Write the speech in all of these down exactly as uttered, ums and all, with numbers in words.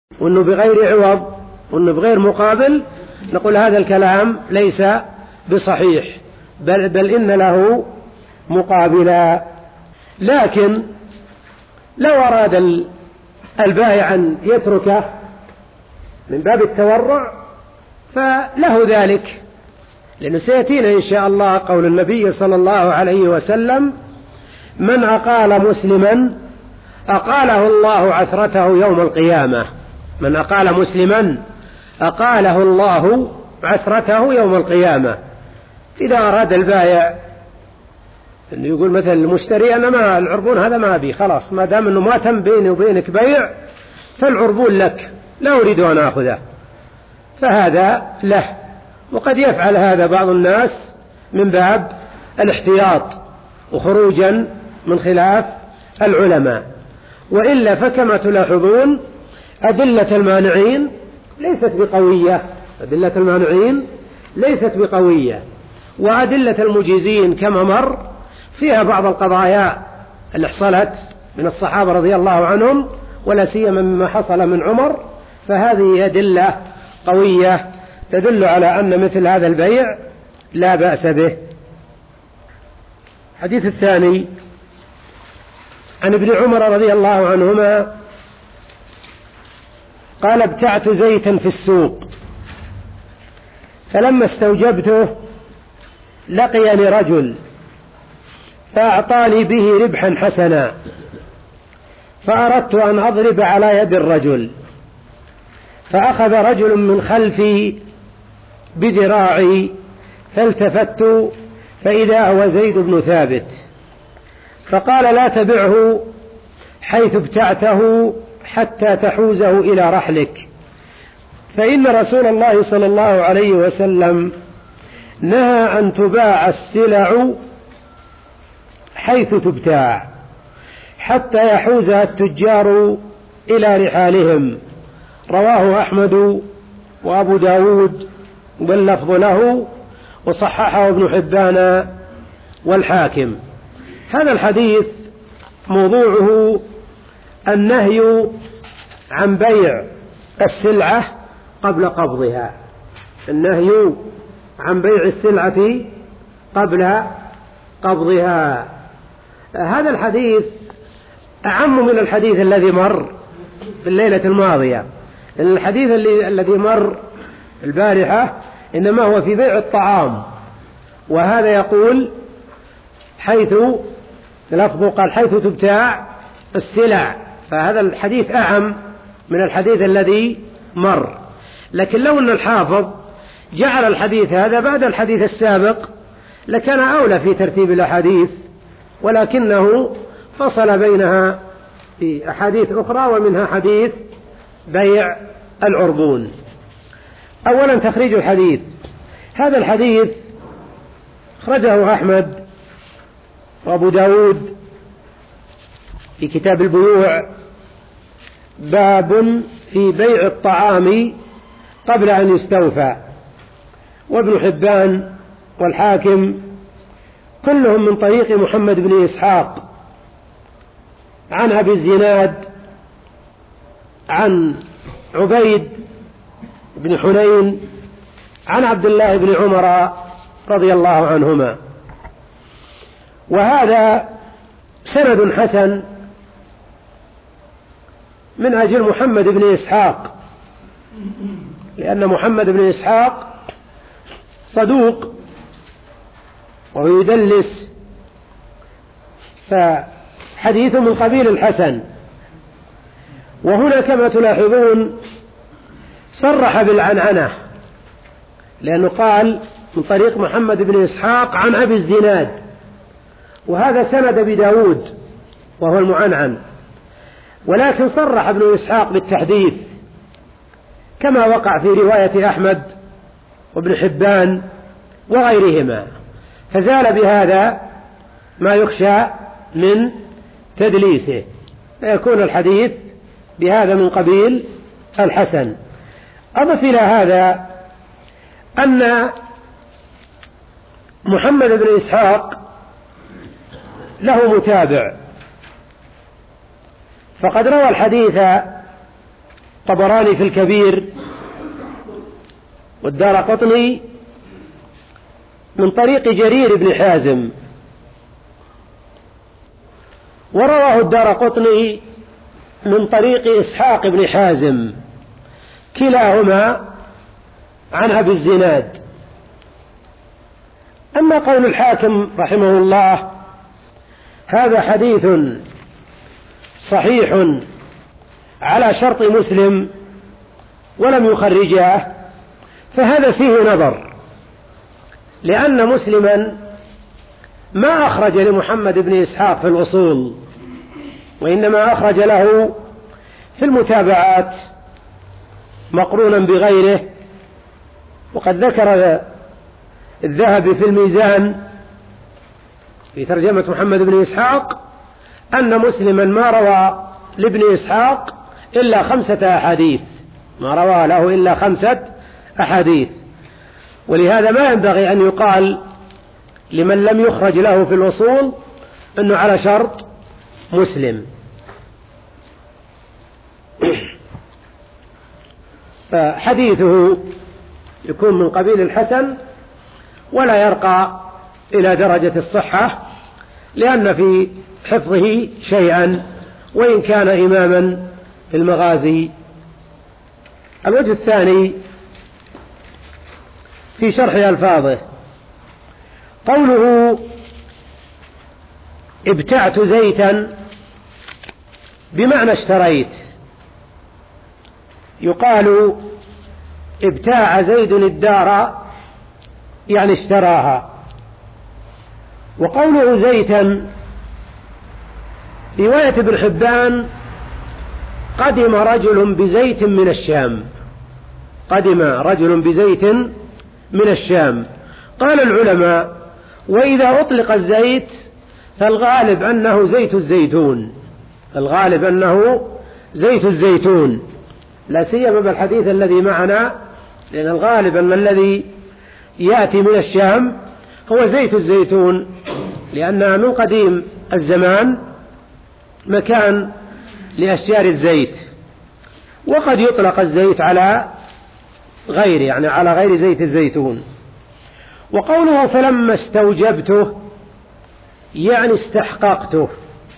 وأنه بغير عوض وأنه بغير مقابل، نقول هذا الكلام ليس بصحيح، بل, بل إن له مقابلا. لكن لو أراد البائع أن يتركه من باب التورع فله ذلك، لأنه سيأتينا إن شاء الله قول النبي صلى الله عليه وسلم: من أقال مسلما أقاله الله عثرته يوم القيامة. من أقال مسلما أقاله الله عثرته يوم القيامة. إذا أراد البائع أنه يقول مثلا المشتري: أنا ما العربون هذا ما أبي، خلاص ما دام أنه ما تم بيني وبينك بيع فالعربون لك، لا أريد أن أخذه، فهذا له. وقد يفعل هذا بعض الناس من باب الاحتياط وخروجا من خلاف العلماء. وإلا فكما تلاحظون أدلة المانعين ليست بقوية، أدلة المانعين ليست بقوية، وأدلة المجيزين كما مر فيها بعض القضايا اللي حصلت من الصحابة رضي الله عنهم، ولا سيما مما حصل من عمر، فهذه أدلة قوية تدل على أن مثل هذا البيع لا بأس به. الحديث الثاني عن ابن عمر رضي الله عنهما قال: ابتعت زيتا في السوق، فلما استوجبته لقيني رجل فأعطاني به ربحا حسنا، فأردت أن أضرب على يد الرجل، فأخذ رجل من خلفي بذراعي، فالتفت فإذا هو زيد بن ثابت، فقال: لا تبعه حيث ابتعته حتى تحوزه إلى رحلك، فإن رسول الله صلى الله عليه وسلم نهى أن تباع السلع حيث تبتاع حتى يحوزها التجار إلى رحالهم. رواه أحمد وأبو داود واللفظ له، وصححه ابن حبان والحاكم. هذا الحديث موضوعه النهي عن بيع السلعة قبل قبضها، النهي عن بيع السلعة قبل قبضها. هذا الحديث أعم من الحديث الذي مر في الليلة الماضية، لأن الحديث الذي مر البارحة إنما هو في بيع الطعام، وهذا يقول حيث لفظه قال حيث تبتاع السلع، فهذا الحديث أعم من الحديث الذي مر. لكن لو أن الحافظ جعل الحديث هذا بعد الحديث السابق لكان أولى في ترتيب الأحاديث، ولكنه فصل بينها في أحاديث أخرى، ومنها حديث بيع العربون. أولا تخريج الحديث. هذا الحديث أخرجه أحمد وأبو داود في كتاب البيوع، باب في بيع الطعام قبل أن يستوفى، وابن حبان والحاكم كلهم من طريق محمد بن إسحاق عن أبي الزناد عن عبيد بن حنين عن عبد الله بن عمر رضي الله عنهما. وهذا سند حسن من أجل محمد بن إسحاق، لأن محمد بن إسحاق صدوق وهو يدلس، فحديثه من قبيل الحسن. وهنا كما تلاحظون صرح بالعنعنة، لأنه قال من طريق محمد بن إسحاق عن أبي الزناد، وهذا سند بداود وهو المعنعن، ولكن صرح ابن إسحاق بالتحديث كما وقع في رواية أحمد وابن حبان وغيرهما، فزال بهذا ما يخشى من تدليسه، فيكون الحديث بهذا من قبيل الحسن. أضف إلى هذا أن محمد بن إسحاق له متابع، فقد روى الحديث طبراني في الكبير والدارقطني من طريق جرير بن حازم، ورواه الدارقطني من طريق إسحاق بن حازم، كلاهما عن أبي الزناد. أما قول الحاكم رحمه الله هذا حديث صحيح على شرط مسلم ولم يخرجه، فهذا فيه نظر، لأن مسلما ما أخرج لمحمد بن إسحاق في الأصول، وإنما أخرج له في المتابعات مقرونا بغيره. وقد ذكر الذهبي في الميزان في ترجمة محمد بن إسحاق أن مسلما ما روى لابن إسحاق إلا خمسة أحاديث، ما روى له إلا خمسة أحاديث. ولهذا ما ينبغي أن يقال لمن لم يخرج له في الأصول أنه على شرط مسلم. فحديثه يكون من قبيل الحسن ولا يرقى إلى درجة الصحة، لأن في حفظه شيئا وإن كان إماما في المغازي. الوجه الثاني في شرح ألفاظه قوله ابتعت زيتا بمعنى اشتريت، يقال ابتاع زيد الدار يعني اشتراها. وقوله زيتا رواية ابن حبان قدم رجل بزيت من الشام، قدم رجل بزيت من الشام. قال العلماء وإذا أطلق الزيت فالغالب أنه زيت الزيتون، الغالب أنه زيت الزيتون، لا سيما بالحديث الذي معنا، لأن الغالب أن الذي يأتي من الشام هو زيت الزيتون، لأنها من قديم الزمان مكان لأشجار الزيت. وقد يطلق الزيت على غير يعني على غير زيت الزيتون. وقوله فلما استوجبته يعني استحققته،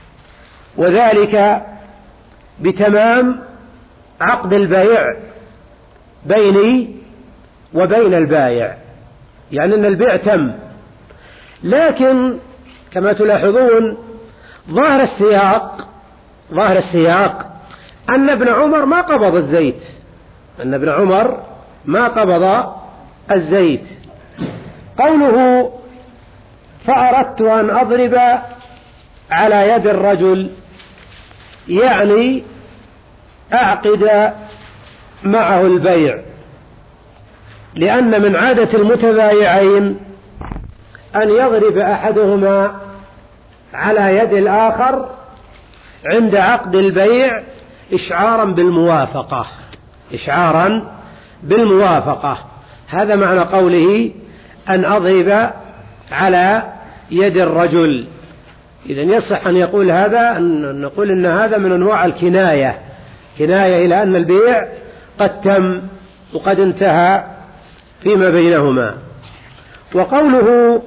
وذلك بتمام عقد البيع بيني وبين البائع، يعني أن البيع تم. لكن كما تلاحظون ظاهر السياق ظاهر السياق أن ابن عمر ما قبض الزيت، أن ابن عمر ما قبض الزيت. قوله فأردت أن أضرب على يد الرجل يعني أعقد معه البيع، لأن من عادة المتبايعين أن يضرب أحدهما على يد الآخر عند عقد البيع إشعارا بالموافقة، إشعارا بالموافقة. هذا معنى قوله أن أضرب على يد الرجل. إذن يصح أن يقول هذا، أن نقول إن هذا من أنواع الكناية، كناية إلى أن البيع قد تم وقد انتهى فيما بينهما. وقوله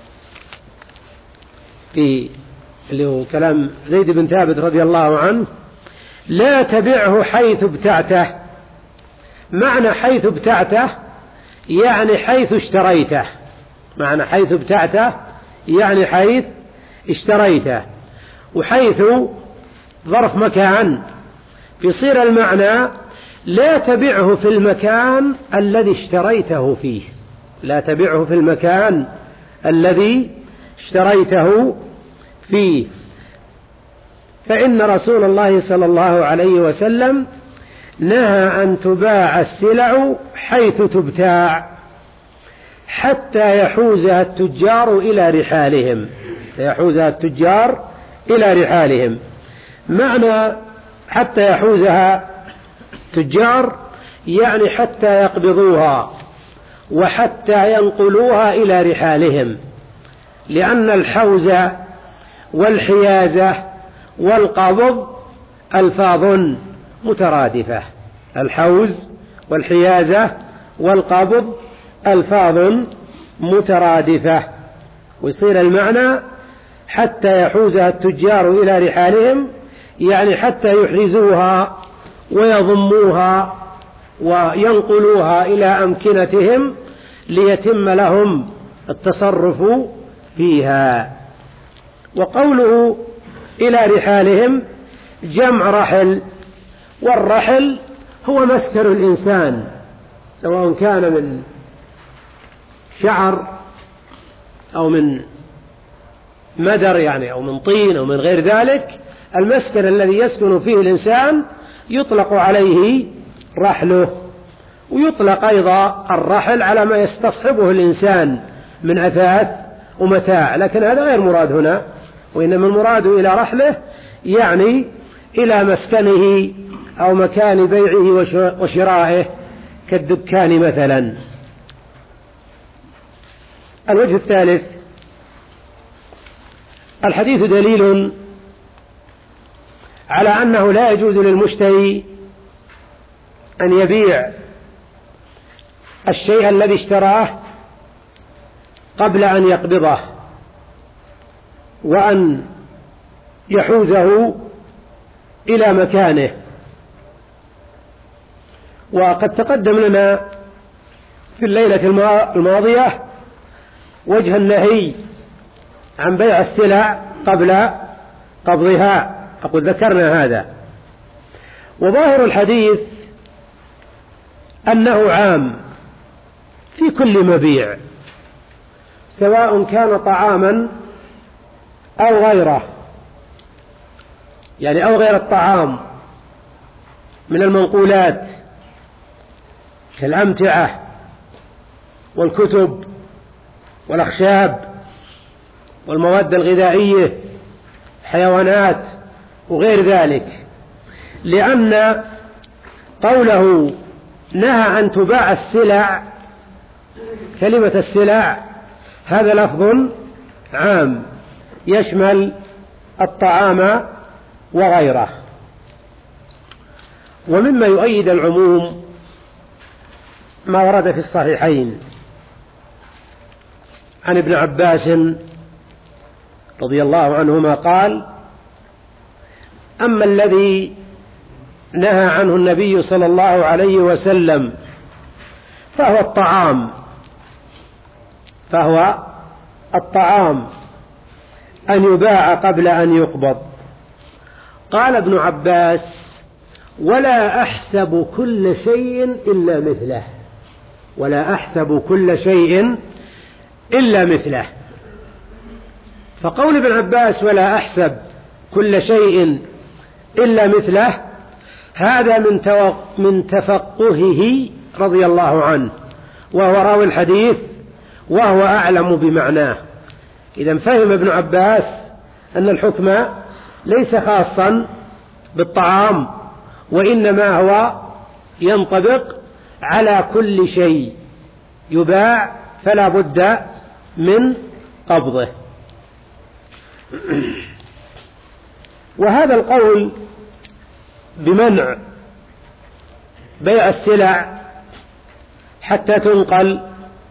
في اللي هو كلام زيد بن ثابت رضي الله عنه لا تبعه حيث ابتعته، معنى حيث ابتعته يعني حيث اشتريته، معنى حيث ابتعته يعني حيث اشتريته. وحيث ظرف مكان، فيصير المعنى لا تبعه في المكان الذي اشتريته فيه، لا تبعه في المكان الذي اشتريته فيه. فإن رسول الله صلى الله عليه وسلم نهى أن تباع السلع حيث تبتاع حتى يحوزها التجار إلى رحالهم، يحوزها التجار إلى رحالهم. معنى حتى يحوزها تجار يعني حتى يقبضوها وحتى ينقلوها إلى رحالهم، لأن الحوز والحيازة والقبض ألفاظ مترادفة، الحوز والحيازة والقبض ألفاظ مترادفة، ويصير المعنى حتى يحوزها التجار إلى رحالهم، يعني حتى يحرزوها ويضموها وينقلوها إلى أمكنتهم ليتم لهم التصرف فيها. وقوله إلى رحالهم جمع رحل، والرحل هو مسكن الإنسان، سواء كان من شعر أو من مدر يعني أو من طين أو من غير ذلك. المسكن الذي يسكن فيه الإنسان يطلق عليه رحله، ويطلق أيضا الرحل على ما يستصحبه الإنسان من أثاث ومتاع، لكن هذا غير مراد هنا، وإنما المراد إلى رحله يعني إلى مسكنه أو مكان بيعه وشرائه كالدكان مثلا. الوجه الثالث: الحديث دليل على أنه لا يجوز للمشتري أن يبيع الشيء الذي اشتراه قبل أن يقبضه وأن يحوزه إلى مكانه. وقد تقدم لنا في الليلة الماضية وجه النهي عن بيع السلع قبل قبضها، أقول ذكرنا هذا. وظاهر الحديث أنه عام في كل مبيع، سواء كان طعاما أو غيره، يعني أو غير الطعام من المنقولات كالأمتعة والكتب والأخشاب والمواد الغذائية، حيوانات وغير ذلك، لأن قوله نهى أن تباع السلع، كلمة السلع هذا لفظ عام يشمل الطعام وغيره. ومما يؤيد العموم ما ورد في الصحيحين عن ابن عباس رضي الله عنهما قال: أما الذي نهى عنه النبي صلى الله عليه وسلم فهو الطعام فهو الطعام أن يباع قبل أن يقبض. قال ابن عباس: ولا أحسب كل شيء إلا مثله، ولا أحسب كل شيء إلا مثله. فقول ابن عباس ولا أحسب كل شيء إلا مثله هذا من من تفقهه رضي الله عنه، وهو راوي الحديث وهو أعلم بمعناه. إذا فهم ابن عباس أن الحكم ليس خاصا بالطعام، وإنما هو ينطبق على كل شيء يباع فلا بد من قبضه. وهذا القول بمنع بيع السلع حتى تنقل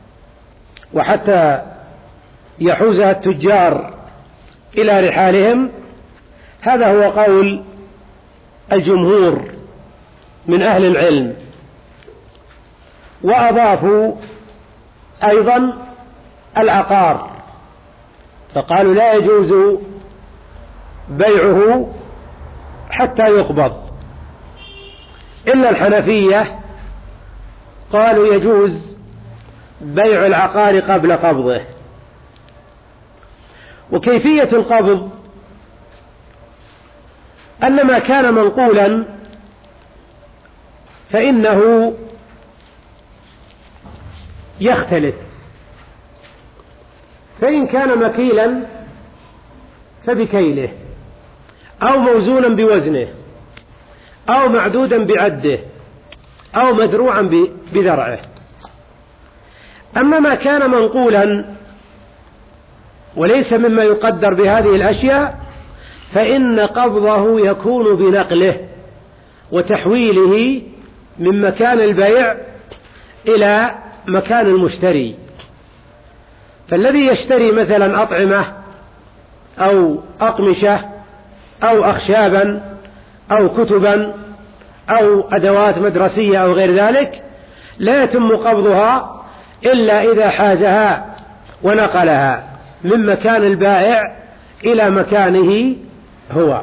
وحتى يحوزها التجار إلى رحالهم، هذا هو قول الجمهور من أهل العلم. وأضافوا أيضا العقار، فقالوا لا يجوز بيعه حتى يقبض، إلا الحنفية قالوا يجوز بيع العقار قبل قبضه. وكيفية القبض أن ما كان منقولا فإنه يختلف، فإن كان مكيلا فبكيله، أو موزونا بوزنه، أو معدودا بعده، أو مدروعا بذرعه. أما ما كان منقولا وليس مما يقدر بهذه الأشياء فإن قبضه يكون بنقله وتحويله من مكان البيع إلى مكان المشتري. فالذي يشتري مثلا أطعمة أو أقمشة أو أخشابا أو كتبا أو أدوات مدرسية أو غير ذلك لا يتم قبضها إلا إذا حازها ونقلها من مكان البائع إلى مكانه هو.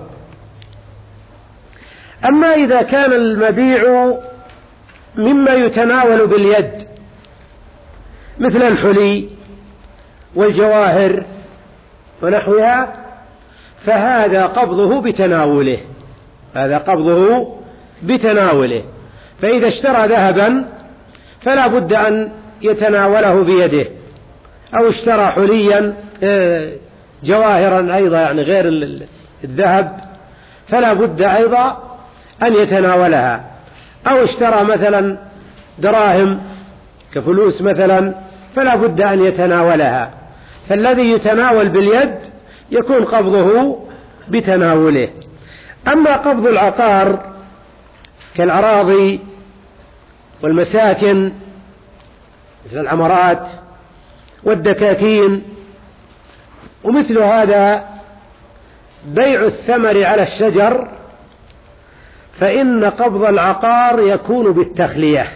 أما إذا كان المبيع مما يتناول باليد مثل الحلي والجواهر ونحوها فهذا قبضه بتناوله، هذا قبضه بتناوله. فإذا اشترى ذهبا فلا بد أن يتناوله بيده، أو اشترى حليا جواهرا أيضا يعني غير الذهب فلا بد أيضا أن يتناولها، أو اشترى مثلا دراهم كفلوس مثلا فلا بد أن يتناولها. فالذي يتناول باليد يكون قبضه بتناوله. أما قبض العقار كالأراضي والمساكن مثل العمارات والدكاكين ومثل هذا بيع الثمر على الشجر، فإن قبض العقار يكون بالتخلية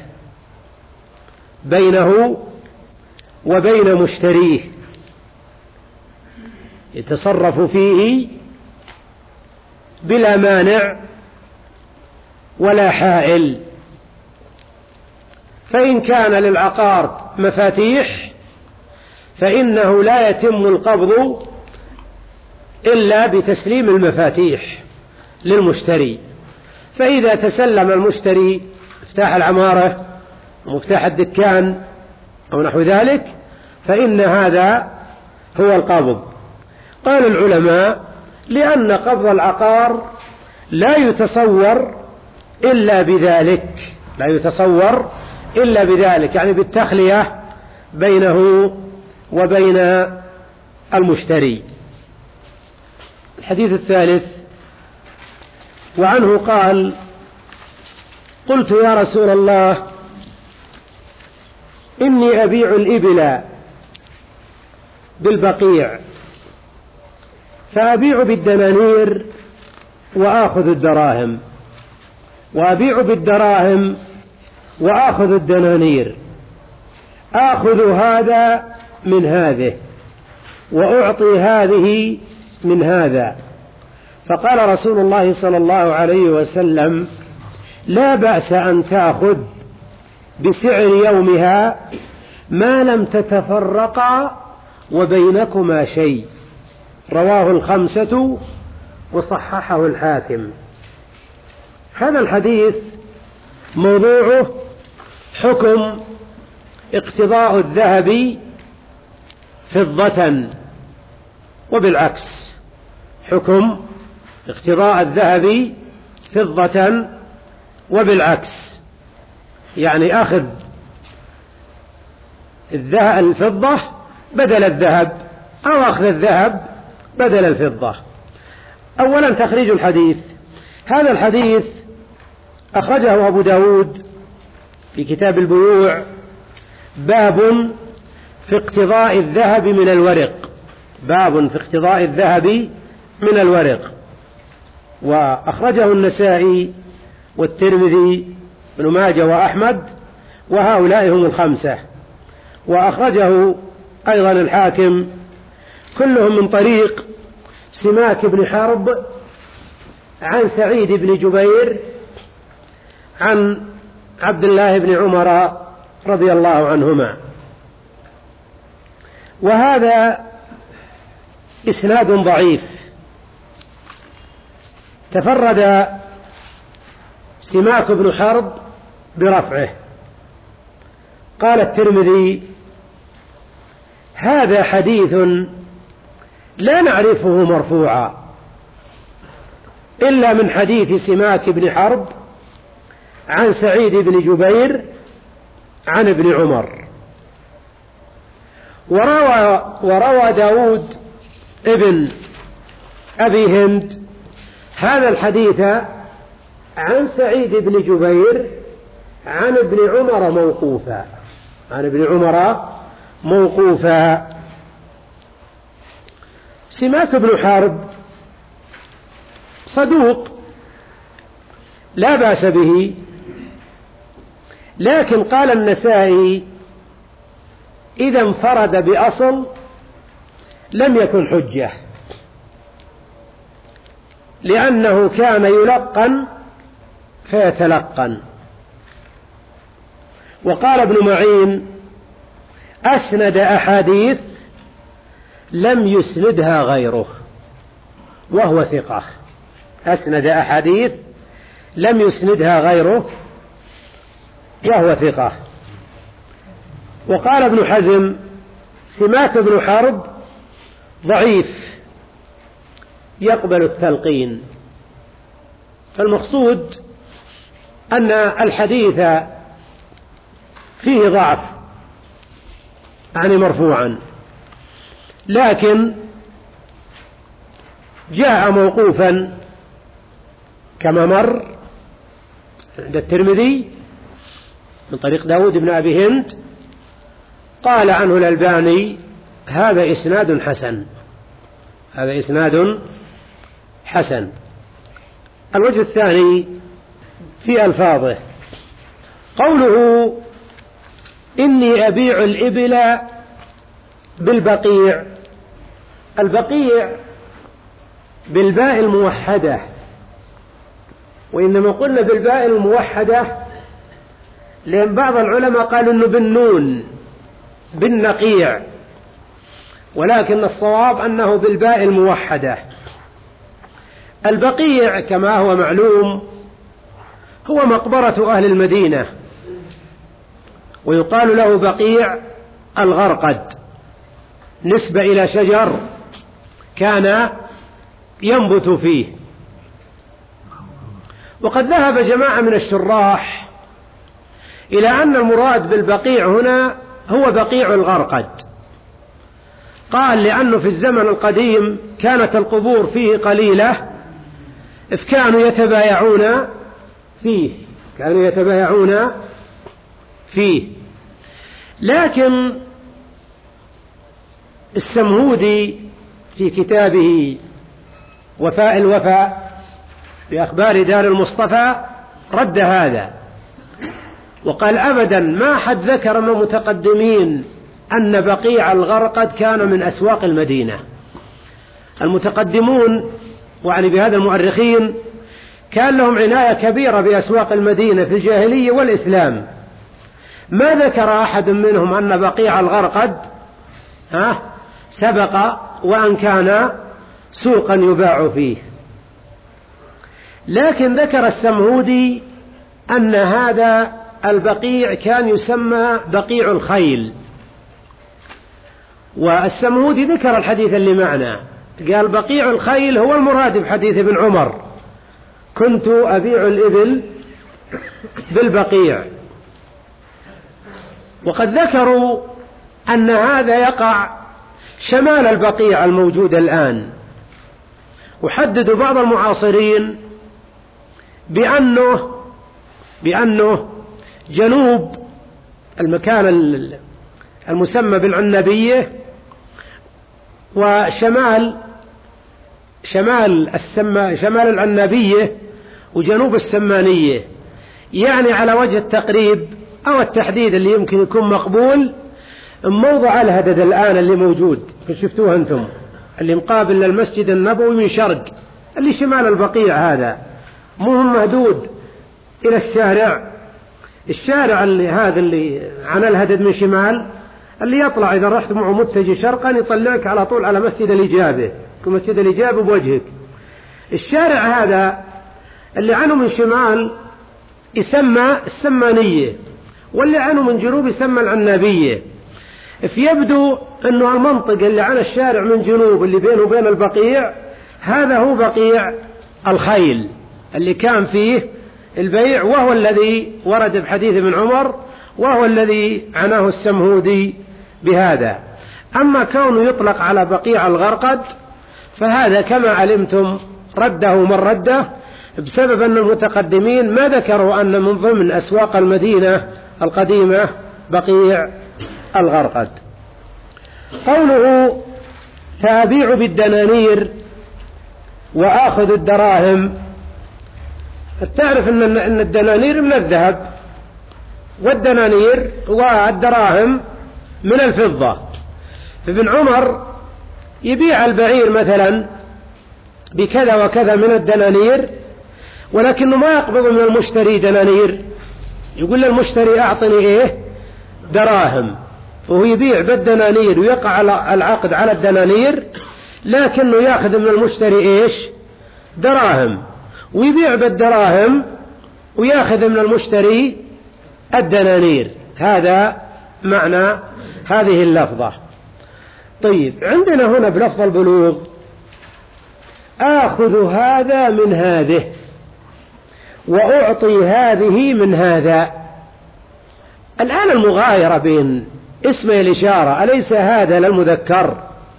بينه وبين مشتريه، يتصرف فيه بلا مانع ولا حائل. فإن كان للعقار مفاتيح فإنه لا يتم القبض إلا بتسليم المفاتيح للمشتري. فإذا تسلم المشتري مفتاح العمارة ومفتاح الدكان أو نحو ذلك فإن هذا هو القبض. قال العلماء لأن قبض العقار لا يتصور إلا بذلك، لا يتصور إلا بذلك يعني بالتخلية بينه وبين المشتري. الحديث الثالث وعنه قال: قلت يا رسول الله إني أبيع الإبل بالبقيع فأبيع بالدنانير وآخذ الدراهم، وأبيع بالدراهم وآخذ الدنانير، آخذ هذا من هذه وأعطي هذه من هذا. فقال رسول الله صلى الله عليه وسلم: لا بأس أن تأخذ بسعر يومها ما لم تتفرقا وبينكما شيء. رواه الخمسة وصححه الحاكم. هذا الحديث موضوعه حكم اقتضاء الذهب فضة وبالعكس، حكم اقتضاء الذهب فضة وبالعكس، يعني أخذ الفضة بدل الذهب أو أخذ الذهب بدل الفضة. أولا تخريج الحديث. هذا الحديث أخرجه أبو داود في كتاب البيوع باب في اقتضاء الذهب من الورق، باب في اقتضاء الذهب من الورق. وأخرجه النسائي والترمذي بن ماجه وأحمد وهؤلاء هم الخمسة. وأخرجه أيضا الحاكم كلهم من طريق سماك بن حرب عن سعيد بن جبير عن عبد الله بن عمر رضي الله عنهما. وهذا إسناد ضعيف، تفرد سماك بن حرب برفعه. قال الترمذي: هذا حديث لا نعرفه مرفوعا إلا من حديث سماك بن حرب عن سعيد بن جبير عن ابن عمر. وروى, وروى داود ابن أبي هند هذا الحديث عن سعيد بن جبير عن ابن عمر موقوفا عن ابن عمر موقوفا. سماك بن حرب صدوق لا بأس به، لكن قال النسائي إذا انفرد بأصل لم يكن حجة، لأنه كان يلقن فيتلقن. وقال ابن معين أسند أحاديث لم يسندها غيره وهو ثقة. أسند أحاديث لم يسندها غيره وهو ثقة. وقال ابن حزم سماك بن حرب ضعيف يقبل التلقين. فالمقصود أن الحديث فيه ضعف يعني مرفوعا، لكن جاء موقوفا كما مر عند الترمذي من طريق داود بن أبي هند، قال عنه الألباني هذا إسناد حسن هذا إسناد حسن. الوجه الثاني في ألفاظه قوله إني أبيع الإبل بالبقيع. البقيع بالباء الموحدة، وإنما قلنا بالباء الموحدة لأن بعض العلماء قالوا إنه بالنون بالنقيع، ولكن الصواب أنه بالباء الموحدة. البقيع كما هو معلوم هو مقبرة أهل المدينة، ويقال له بقيع الغرقد نسبة إلى شجر كان ينبت فيه. وقد ذهب جماعة من الشراح إلى أن المراد بالبقيع هنا هو بقيع الغرقد. قال لأنه في الزمن القديم كانت القبور فيه قليلة، كانوا يتبايعون فيه كانوا يتبايعون فيه لكن السمهودي في كتابه وفاء الوفاء بأخبار دار المصطفى رد هذا، وقال أبدا ما حد ذكر من المتقدمين أن بقيع الغرقد كان من أسواق المدينة. المتقدمون وعني بهذا المؤرخين كان لهم عناية كبيرة بأسواق المدينة في الجاهلية والإسلام، ما ذكر أحد منهم أن بقيع الغرقد ها سبق وأن كان سوقا يباع فيه. لكن ذكر السمهودي أن هذا البقيع كان يسمى بقيع الخيل، والسمهودي ذكر الحديث اللي معنا قال بقيع الخيل هو المراد بحديث ابن عمر كنت أبيع الإبل بالبقيع. وقد ذكروا أن هذا يقع شمال البقيع الموجود الآن، وحددوا بعض المعاصرين بأنه بأنه جنوب المكان المسمى بالعنبية وشمال شمال السما شمال العنبية وجنوب السمانية، يعني على وجه التقريب أو التحديد اللي يمكن يكون مقبول موضع الهدد الآن اللي موجود شفتوه أنتم اللي مقابل للمسجد النبوي من شرق، اللي شمال البقيع هذا مو هم مهدود إلى الشارع الشارع اللي هذا اللي عن الهدد من شمال اللي يطلع إذا رحت معه متجه شرقا يطلعك على طول على مسجد الإجابة كمسجد الإجابة بوجهك. الشارع هذا اللي عنه من شمال يسمى السمانية، واللي عنه من جنوب يسمى العنابية. فيبدو أنه المنطقة اللي عن الشارع من جنوب اللي بينه وبين البقيع هذا هو بقيع الخيل اللي كان فيه البيع، وهو الذي ورد بحديث ابن عمر، وهو الذي عناه السمهودي بهذا. أما كونه يطلق على بقيع الغرقد فهذا كما علمتم رده من رده، بسبب أن المتقدمين ما ذكروا أن من ضمن أسواق المدينة القديمة بقيع الغرقد. قوله فأبيع بالدنانير وآخذ الدراهم، تعرف أن الدنانير من الذهب والدنانير والدراهم من الفضة. فابن عمر يبيع البعير مثلا بكذا وكذا من الدنانير، ولكنه ما يقبض من المشتري دنانير، يقول للمشتري أعطني إيه دراهم، وهو يبيع بالدنانير ويقع العقد على الدنانير، لكنه يأخذ من المشتري إيش دراهم، ويبيع بالدراهم ويأخذ من المشتري الدنانير. هذا معنى هذه اللفظة. طيب عندنا هنا بلفظ البلوغ آخذ هذا من هذه وأعطي هذه من هذا. الآن المغايرة بين اسمي الإشارة، أليس هذا للمذكر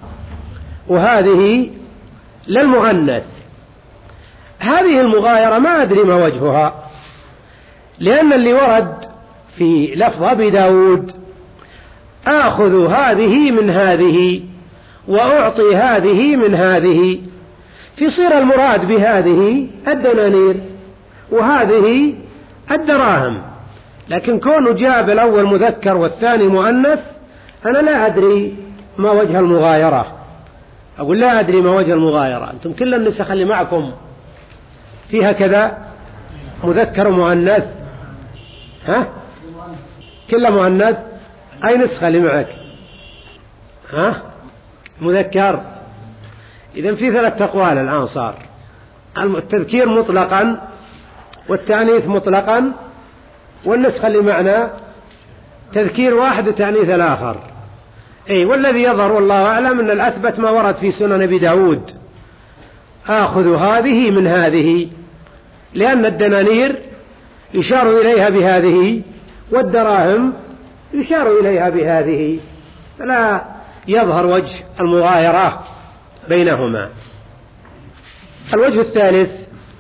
وهذه للمؤنث؟ هذه المغايرة ما أدري ما وجهها، لأن اللي ورد في لفظ أبي داود آخذ هذه من هذه وأعطي هذه من هذه، في صير المراد بهذه الدنانير وهذه الدراهم، لكن كونه جاب الأول مذكر والثاني مؤنث أنا لا أدري ما وجه المغايرة. أقول لا أدري ما وجه المغايرة. أنتم كل النسخ اللي معكم فيها كذا مذكر ومؤنث؟ ها كلها مؤنث؟ أي نسخة اللي معك؟ ها مذكر. إذن في ثلاث أقوال الآن صار، التذكير مطلقا والتأنيث مطلقا، والنسخة اللي معنا تذكير واحد وتأنيث الآخر. أي والذي يظهر والله أعلم أن الأثبت ما ورد في سنن أبي داود آخذ هذه من هذه، لأن الدنانير يشار إليها بهذه والدراهم يشار إليها بهذه، فلا يظهر وجه المغايرة بينهما. الوجه الثالث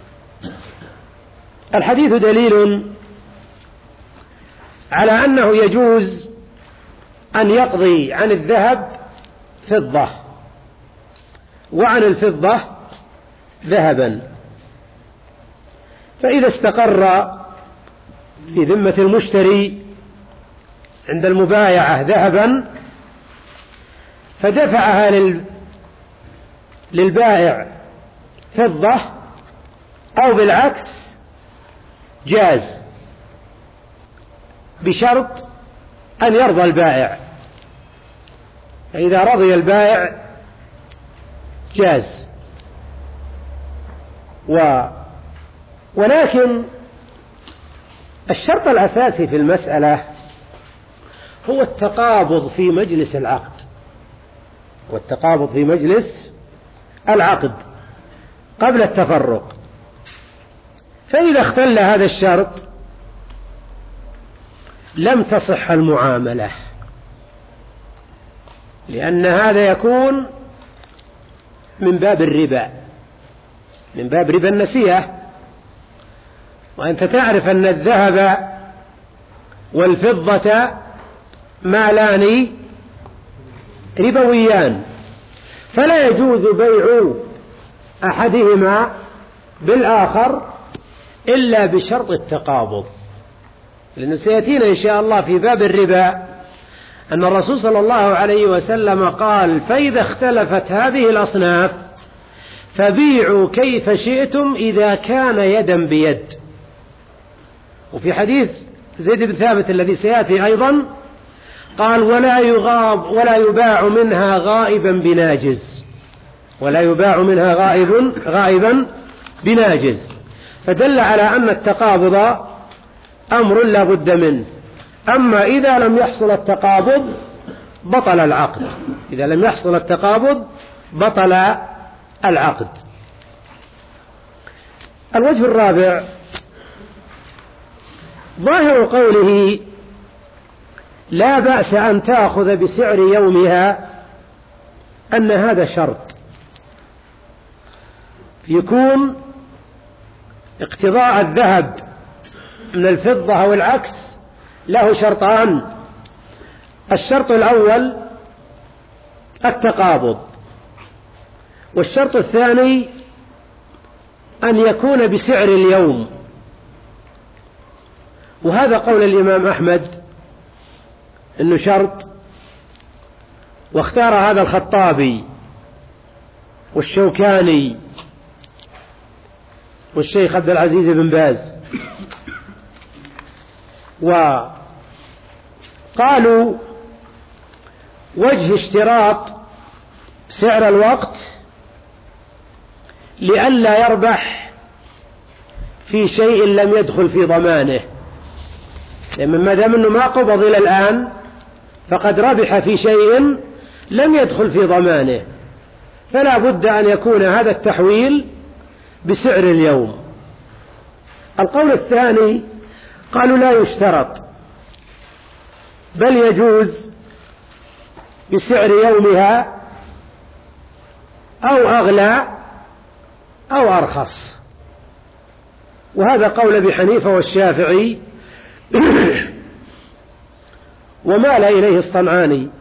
الحديث دليل على أنه يجوز أن يقضي عن الذهب فضة وعن الفضة ذهبا، فإذا استقر في ذمة المشتري عند المبايعة ذهبا فدفعها لل... للبائع فضة أو بالعكس جاز، بشرط أن يرضى البائع. فإذا رضي البائع جاز. و... ولكن الشرط الأساسي في المسألة هو التقابض في مجلس العقد، والتقابض في مجلس العقد قبل التفرق. فإذا اختل هذا الشرط لم تصح المعاملة، لأن هذا يكون من باب الربا، من باب ربا النسيئة. وأنت تعرف أن الذهب والفضة مالان ربويان، فلا يجوز بيع أحدهما بالآخر إلا بشرط التقابض. لأن سيأتينا إن شاء الله في باب الربا أن الرسول صلى الله عليه وسلم قال: فإذا اختلفت هذه الأصناف فبيعوا كيف شئتم إذا كان يدا بيد. وفي حديث زيد بن ثابت الذي سيأتي أيضا قال: ولا يغاب ولا يباع منها غائبا بناجز، ولا يباع منها غائب غائبا بناجز. فدل على أن التقابض أمر لا بد منه. أما إذا لم يحصل التقابض بطل العقد، إذا لم يحصل التقابض بطل العقد. الوجه الرابع ظاهر قوله لا بأس أن تأخذ بسعر يومها أن هذا شرط، يكون اقتضاء الذهب من الفضة أو العكس له شرطان. الشرط الأول التقابض، والشرط الثاني أن يكون بسعر اليوم، وهذا قول الإمام أحمد إنه شرط، واختار هذا الخطابي والشوكاني والشيخ عبد العزيز بن باز. وقالوا وجه اشتراط سعر الوقت لئلا يربح في شيء لم يدخل في ضمانه، لأن ما دام أنه ما قبض إلى الآن فقد ربح في شيء لم يدخل في ضمانه، فلا بد أن يكون هذا التحويل بسعر اليوم. القول الثاني قالوا لا يشترط، بل يجوز بسعر يومها أو أغلى أو أرخص، وهذا قول أبي حنيفة والشافعي ومال إليه الصنعاني.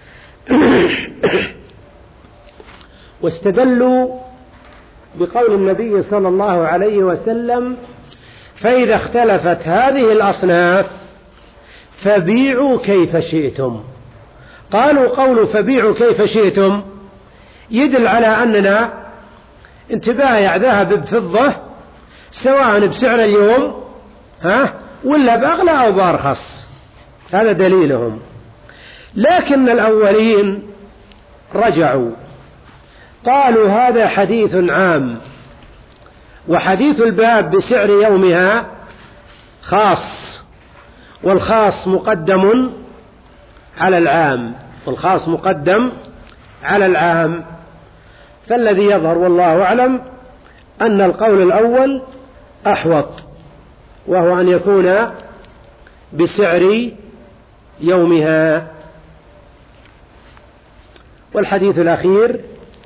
واستدلوا بقول النبي صلى الله عليه وسلم: فإذا اختلفت هذه الأصناف فبيعوا كيف شئتم. قالوا قول فبيعوا كيف شئتم يدل على أننا انتبايع ذهب بفضة سواء بسعر اليوم ها ولا بأغلى أو بأرخص، هذا دليلهم. لكن الأولين رجعوا قالوا هذا حديث عام، وحديث الباب بسعر يومها خاص، والخاص مقدم على العام، والخاص مقدم على العام. فالذي يظهر والله أعلم أن القول الأول أحوط، وهو أن يكون بسعر يومها. والحديث الأخير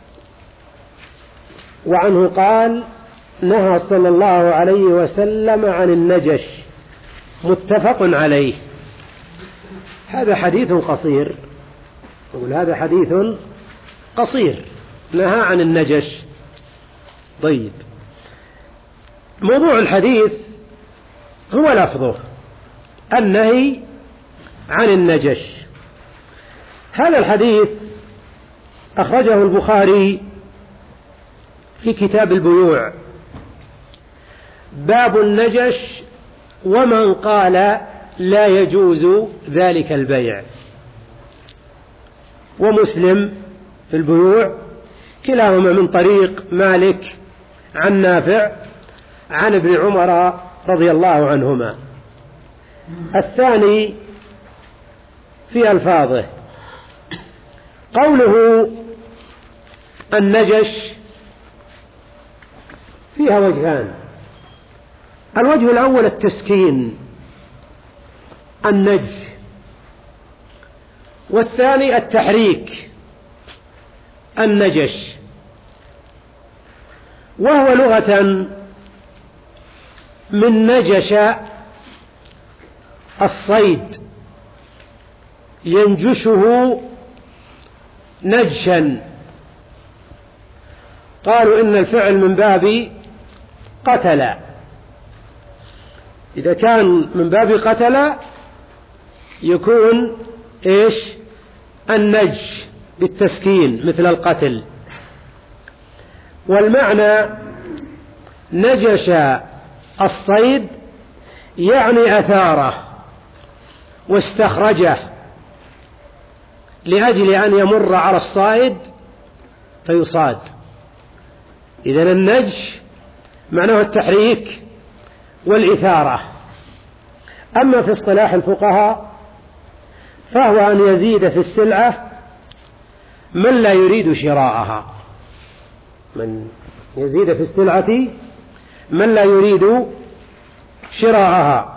وعنه قال: نهى صلى الله عليه وسلم عن النجش، متفق عليه. هذا حديث قصير، أقول هذا حديث قصير، نهى عن النجش. طيب، موضوع الحديث هو لفظه النهي عن النجش. هذا الحديث أخرجه البخاري في كتاب البيوع، باب النجش ومن قال لا يجوز ذلك البيع، ومسلم في البيوع كلاهما من طريق مالك عن نافع عن ابن عمر رضي الله عنهما. الثاني في ألفاظه، قوله النجش فيها وجهان: الوجه الأول التسكين النج، والثاني التحريك النجش. وهو لغة من نجش الصيد ينجشه نجشا. قالوا إن الفعل من باب قتل، إذا كان من باب قتل يكون إيش النج بالتسكين مثل القتل. والمعنى نجش الصيد يعني أثاره واستخرجه لأجل أن يمر على الصائد فيصاد. إذن النجش معناه التحريك والإثارة. أما في اصطلاح الفقهاء فهو أن يزيد في السلعة من لا يريد شراءها، من يزيد في السلعة من لا يريد شراءها.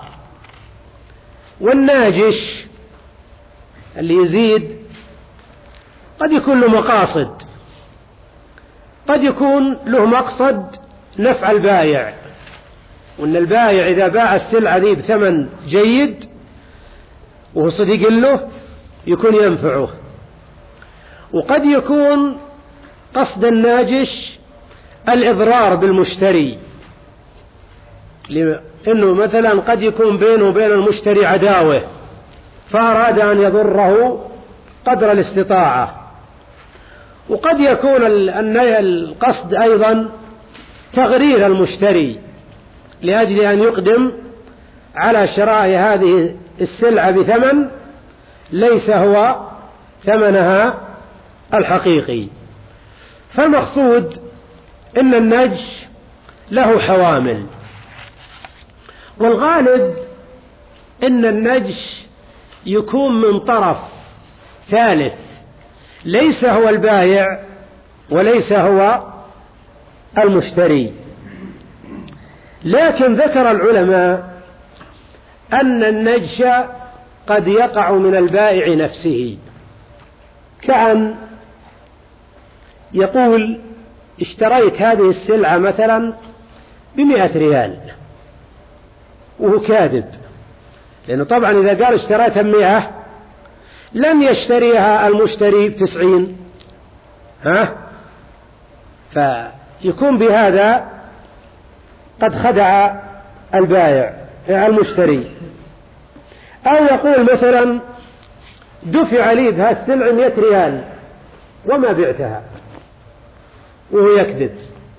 والناجش اللي يزيد قد يكون له مقاصد، قد يكون له مقصد نفع البائع وأن البائع إذا باع السلعة ذي بثمن جيد وهو صديق له يكون ينفعه. وقد يكون قصد الناجش الإضرار بالمشتري، لأنه مثلا قد يكون بينه وبين المشتري عداوة فأراد أن يضره قدر الاستطاعة. وقد يكون القصد أيضا تغرير المشتري لأجل أن يقدم على شراء هذه السلعة بثمن ليس هو ثمنها الحقيقي. فالمقصود إن النجش له حوامل، والغالب إن النجش يكون من طرف ثالث ليس هو البائع وليس هو المشتري. لكن ذكر العلماء أن النجش قد يقع من البائع نفسه، كأن يقول اشتريت هذه السلعة مثلا بمئة ريال وهو كاذب، لأنه طبعا إذا قال اشتريتها بمئة لن يشتريها المشتري بتسعين، ها فيكون بهذا قد خدع البائع المشتري. أو يقول مثلا دفع لي بها السلعة مئة ريال وما بعتها وهو يكذب.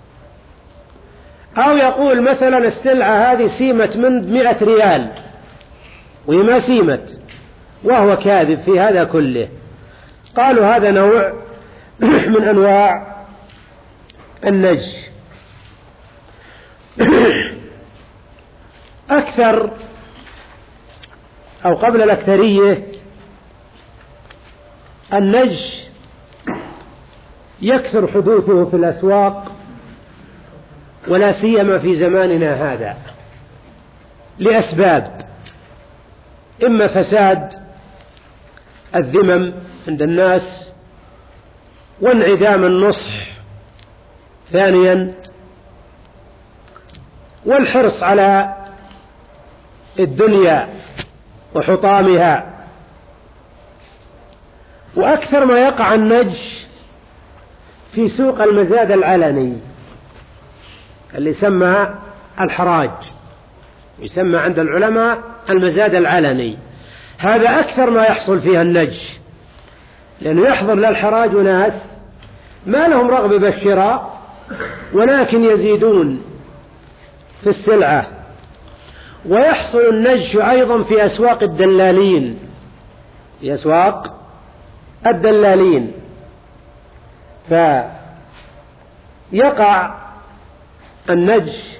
أو يقول مثلا السلعة هذه سيمت من مئة ريال وهي ما سيمت وهو كاذب في هذا كله. قالوا هذا نوع من أنواع النجش. أكثر أو قبل الأكثرية النجش يكثر حدوثه في الأسواق، ولا سيما في زماننا هذا، لأسباب: إما فساد الذمم عند الناس، وانعدام النصح، ثانيا والحرص على الدنيا وحطامها. وأكثر ما يقع النجش في سوق المزاد العلني اللي يسمى الحراج، يسمى عند العلماء المزاد العلني. هذا أكثر ما يحصل فيها النجش، لأنه يحضر للحراج ناس ما لهم رغبة بالشراء ولكن يزيدون في السلعة. ويحصل النجش أيضا في أسواق الدلالين، في أسواق الدلالين فيقع النجش.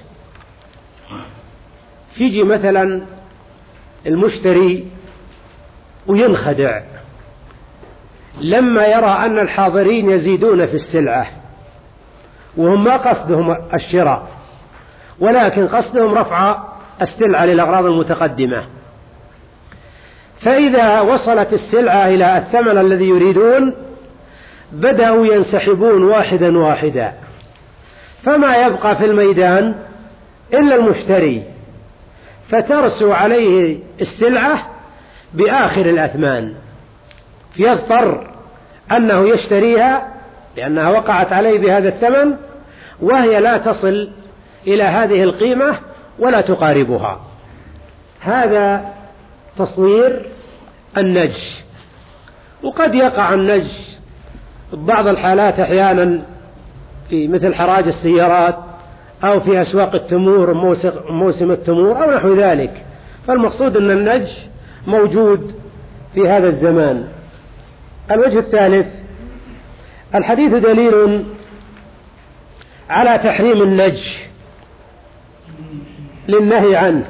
يجي مثلا المشتري وينخدع لما يرى أن الحاضرين يزيدون في السلعة، وهم ما قصدهم الشراء ولكن قصدهم رفع السلعة للأغراض المتقدمة. فإذا وصلت السلعة إلى الثمن الذي يريدون بدأوا ينسحبون واحدا واحدا، فما يبقى في الميدان إلا المشتري، فترسو عليه السلعة بآخر الأثمان، فيضطر أنه يشتريها لأنها وقعت عليه بهذا الثمن وهي لا تصل إلى هذه القيمة ولا تقاربها. هذا تصوير النجش. وقد يقع النجش ببعض الحالات أحيانا في مثل حراج السيارات أو في أسواق التمور، موسم التمور أو نحو ذلك. فالمقصود أن النجش موجود في هذا الزمان. الوجه الثالث: الحديث دليل على تحريم النجش للنهي عنه،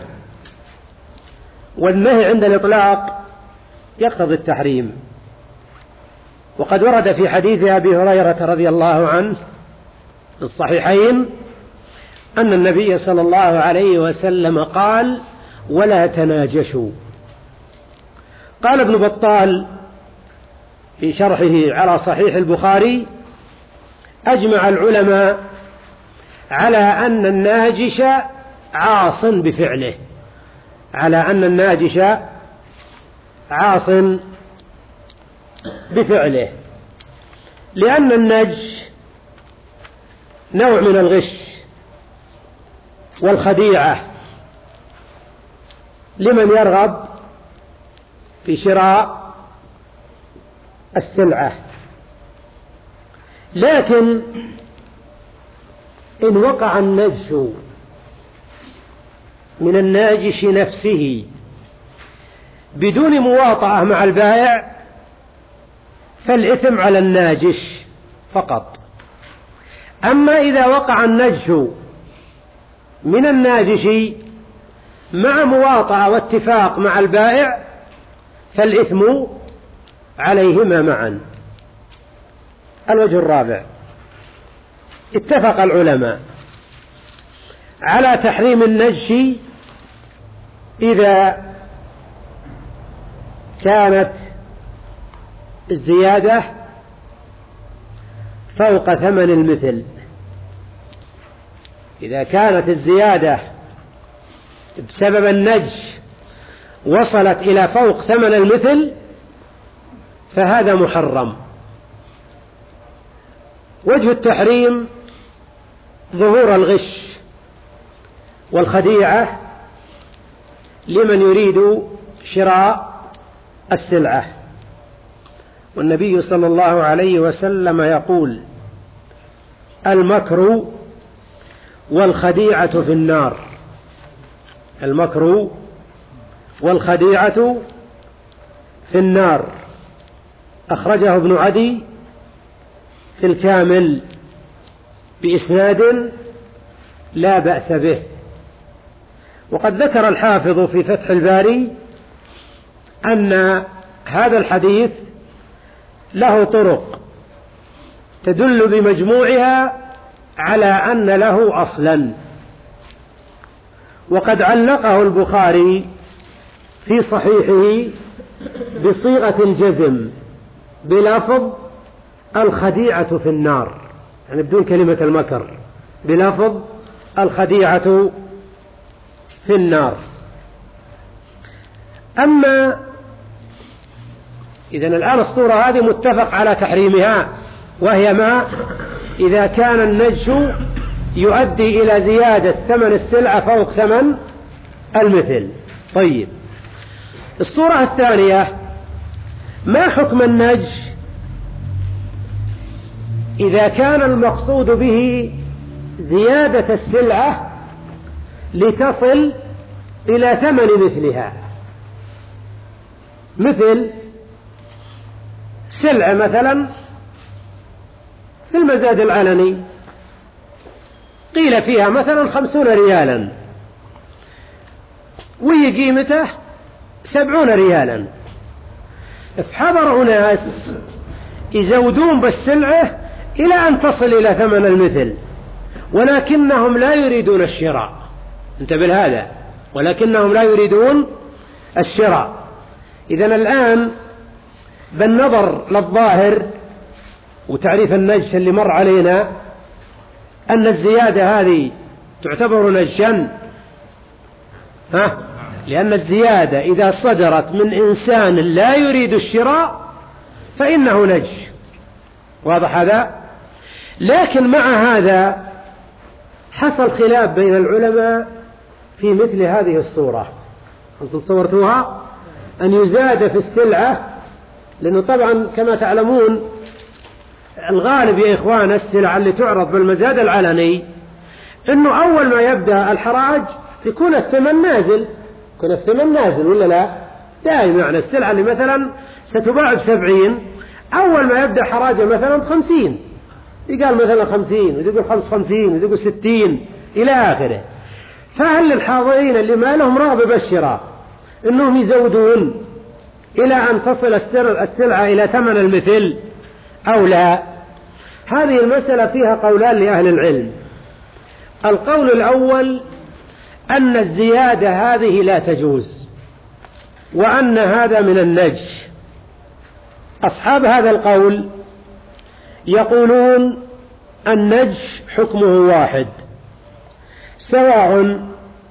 والنهي عند الإطلاق يقتضي التحريم. وقد ورد في حديث أبي هريرة رضي الله عنه في الصحيحين أن النبي صلى الله عليه وسلم قال: ولا تناجشوا. قال ابن بطال في شرحه على صحيح البخاري: أجمع العلماء على أن الناجش عاص بفعله، على أن الناجش عاص بفعله، لأن النجش نوع من الغش والخديعة لمن يرغب في شراء السلعة. لكن إن وقع النجش من الناجش نفسه بدون مواطأة مع البائع فالإثم على الناجش فقط. أما إذا وقع النجش من الناجش مع مواطأة واتفاق مع البائع فالإثم عليهما معا. الوجه الرابع: اتفق العلماء على تحريم النجش إذا كانت الزيادة فوق ثمن المثل. إذا كانت الزيادة بسبب النجش وصلت إلى فوق ثمن المثل فهذا محرم. وجه التحريم ظهور الغش والخديعة لمن يريد شراء السلعة. والنبي صلى الله عليه وسلم يقول: المكر والخديعة في النار. المكر والخديعة في النار. أخرجه ابن عدي في الكامل بإسناد لا بأس به. وقد ذكر الحافظ في فتح الباري أن هذا الحديث له طرق تدل بمجموعها على أن له أصلا، وقد علقه البخاري في صحيحه بصيغة الجزم بلفظ الخديعة في النار، يعني بدون كلمة المكر، بلفظ الخديعة في النار. أما إذن الآن الصورة هذه متفق على تحريمها، وهي ما إذا كان النجش يؤدي إلى زيادة ثمن السلعة فوق ثمن المثل. طيب، الصورة الثانية: ما حكم النجش إذا كان المقصود به زيادة السلعة لتصل إلى ثمن مثلها؟ مثل سلعة مثلا في المزاد العلني قيل فيها مثلا خمسون ريالا وهي قيمته سبعون ريالا، فحضر ناس يزودون بالسلعة إلى أن تصل إلى ثمن المثل، ولكنهم لا يريدون الشراء. انتبه لهذا، ولكنهم لا يريدون الشراء. إذن الآن بالنظر للظاهر وتعريف النجش اللي مر علينا أن الزيادة هذه تعتبر نجشا، ها؟ لأن الزيادة إذا صدرت من إنسان لا يريد الشراء فإنه نجش. واضح هذا؟ لكن مع هذا حصل خلاف بين العلماء في مثل هذه الصورة. أنتم صورتوها أن يزاد في السلعة، لأنه طبعا كما تعلمون الغالب يا إخوان السلع اللي تعرض بالمزاد العلني أنه أول ما يبدأ الحراج يكون الثمن نازل، يكون الثمن نازل ولا لا؟ دائما يعني السلعة اللي مثلا ستباع بسبعين أول ما يبدأ حراجه مثلا بخمسين، يقال مثلا خمسين ويقول خمس خمسين ويقول ستين إلى آخره. فهل الحاضرين اللي ما لهم رغبة بالشراء أنهم يزودون إلى أن تصل السلعة إلى ثمن المثل أو لا؟ هذه المسألة فيها قولان لأهل العلم. القول الأول أن الزيادة هذه لا تجوز، وأن هذا من النجش. أصحاب هذا القول يقولون النجش حكمه واحد، سواء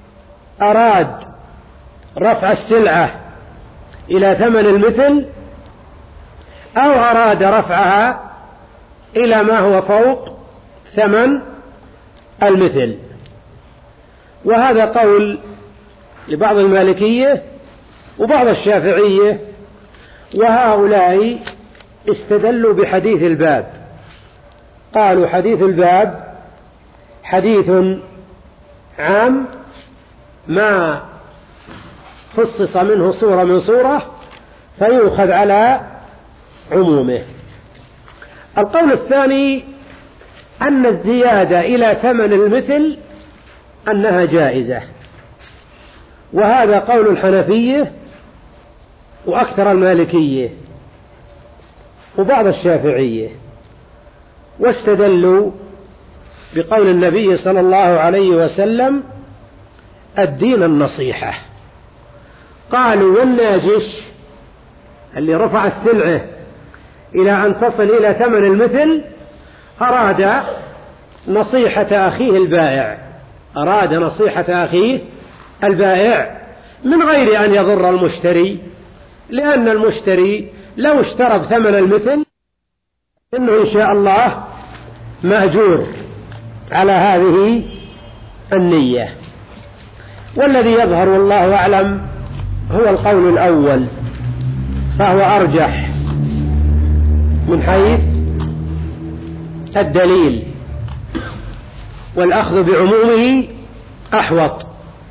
أراد رفع السلعة إلى ثمن المثل أو أراد رفعها إلى ما هو فوق ثمن المثل. وهذا قول لبعض المالكية وبعض الشافعية، وهؤلاء استدلوا بحديث الباب، قالوا حديث الباب حديث عام ما خصص منه صورة من صورة فيؤخذ على عمومه. القول الثاني أن الزيادة إلى ثمن المثل أنها جائزة، وهذا قول الحنفية وأكثر المالكية وبعض الشافعية، واستدلوا بقول النبي صلى الله عليه وسلم الدين النصيحة. قالوا والناجش اللي رفع السلعة إلى أن تصل إلى ثمن المثل أراد نصيحة أخيه البائع، أراد نصيحة أخيه البائع من غير أن يضر المشتري، لأن المشتري لو اشترى بثمن المثل إنه إن شاء الله مأجور على هذه النية. والذي يظهر والله أعلم هو القول الأول، فهو أرجح من حيث الدليل، والأخذ بعمومه أحوط.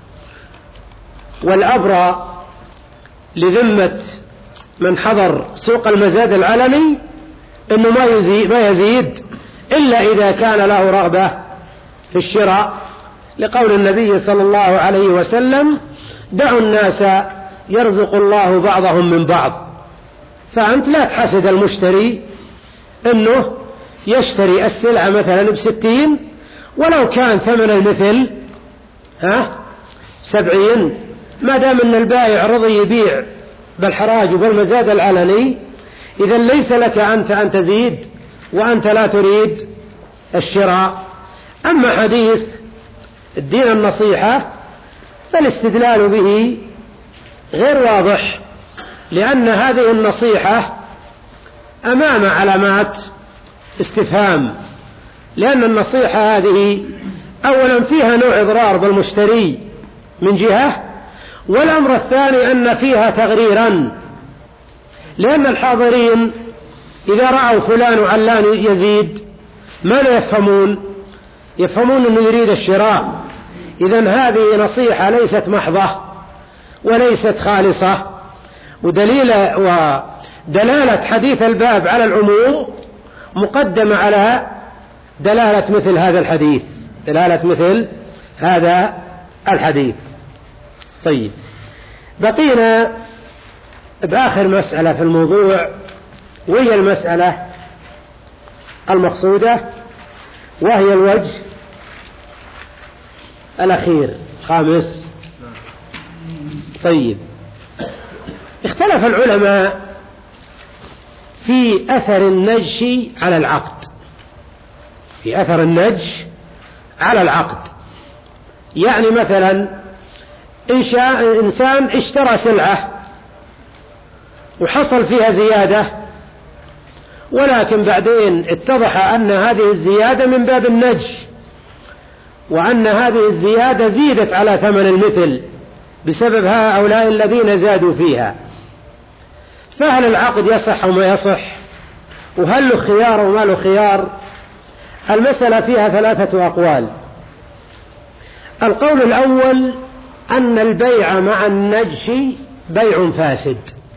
والأبرى لذمة من حضر سوق المزاد العلني إنه ما يزيد, ما يزيد إلا إذا كان له رغبة في الشراء، لقول النبي صلى الله عليه وسلم دعوا الناس يرزق الله بعضهم من بعض. فأنت لا تحسد المشتري إنه يشتري السلعة مثلا بستين ولو كان ثمن المثل ها سبعين، ما دام أن البائع رضي يبيع بالحراج وبالمزاد العلني، إذا ليس لك أنت أن تزيد وأنت لا تريد الشراء. أما حديث الدين النصيحة فالاستدلال به غير واضح، لأن هذه النصيحة أمام علامات استفهام، لأن النصيحة هذه أولا فيها نوع إضرار بالمشتري من جهة، والأمر الثاني أن فيها تغريرا، لأن الحاضرين إذا رأوا فلان وعلان يزيد ماذا يفهمون؟ يفهمون أنه يريد الشراء. إذن هذه نصيحة ليست محضة وليست خالصة. ودليل ودلالة حديث الباب على العموم مقدمة على دلالة مثل هذا الحديث، دلالة مثل هذا الحديث. طيب، بقينا بآخر مسألة في الموضوع، وهي المسألة المقصودة، وهي الوجه الأخير خامس. طيب، اختلف العلماء في أثر النجش على العقد، في أثر النجش على العقد. يعني مثلا إنسان اشترى سلعة وحصل فيها زيادة، ولكن بعدين اتضح أن هذه الزيادة من باب النجش، وأن هذه الزيادة زيدت على ثمن المثل بسبب هؤلاء الذين زادوا فيها. فهل العقد يصح وما يصح؟ وهل له خيار وما له خيار؟ المسألة فيها ثلاثة أقوال. القول الأول أن البيع مع النجش بيع فاسد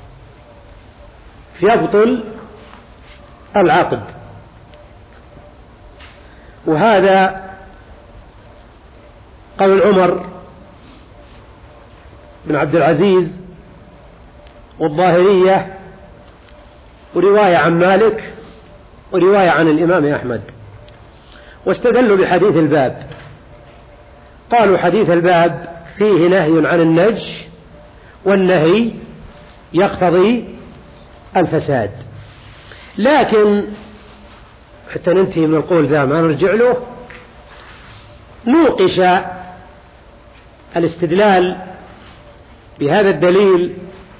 يبطل العقد، وهذا قول عمر بن عبد العزيز والظاهرية، ورواية عن مالك، ورواية عن الإمام أحمد. واستدلوا بحديث الباب، قالوا حديث الباب فيه نهي عن النجش، والنهي يقتضي الفساد. لكن حتى ننتهي من القول ذا ما نرجع له، نوقش الاستدلال بهذا الدليل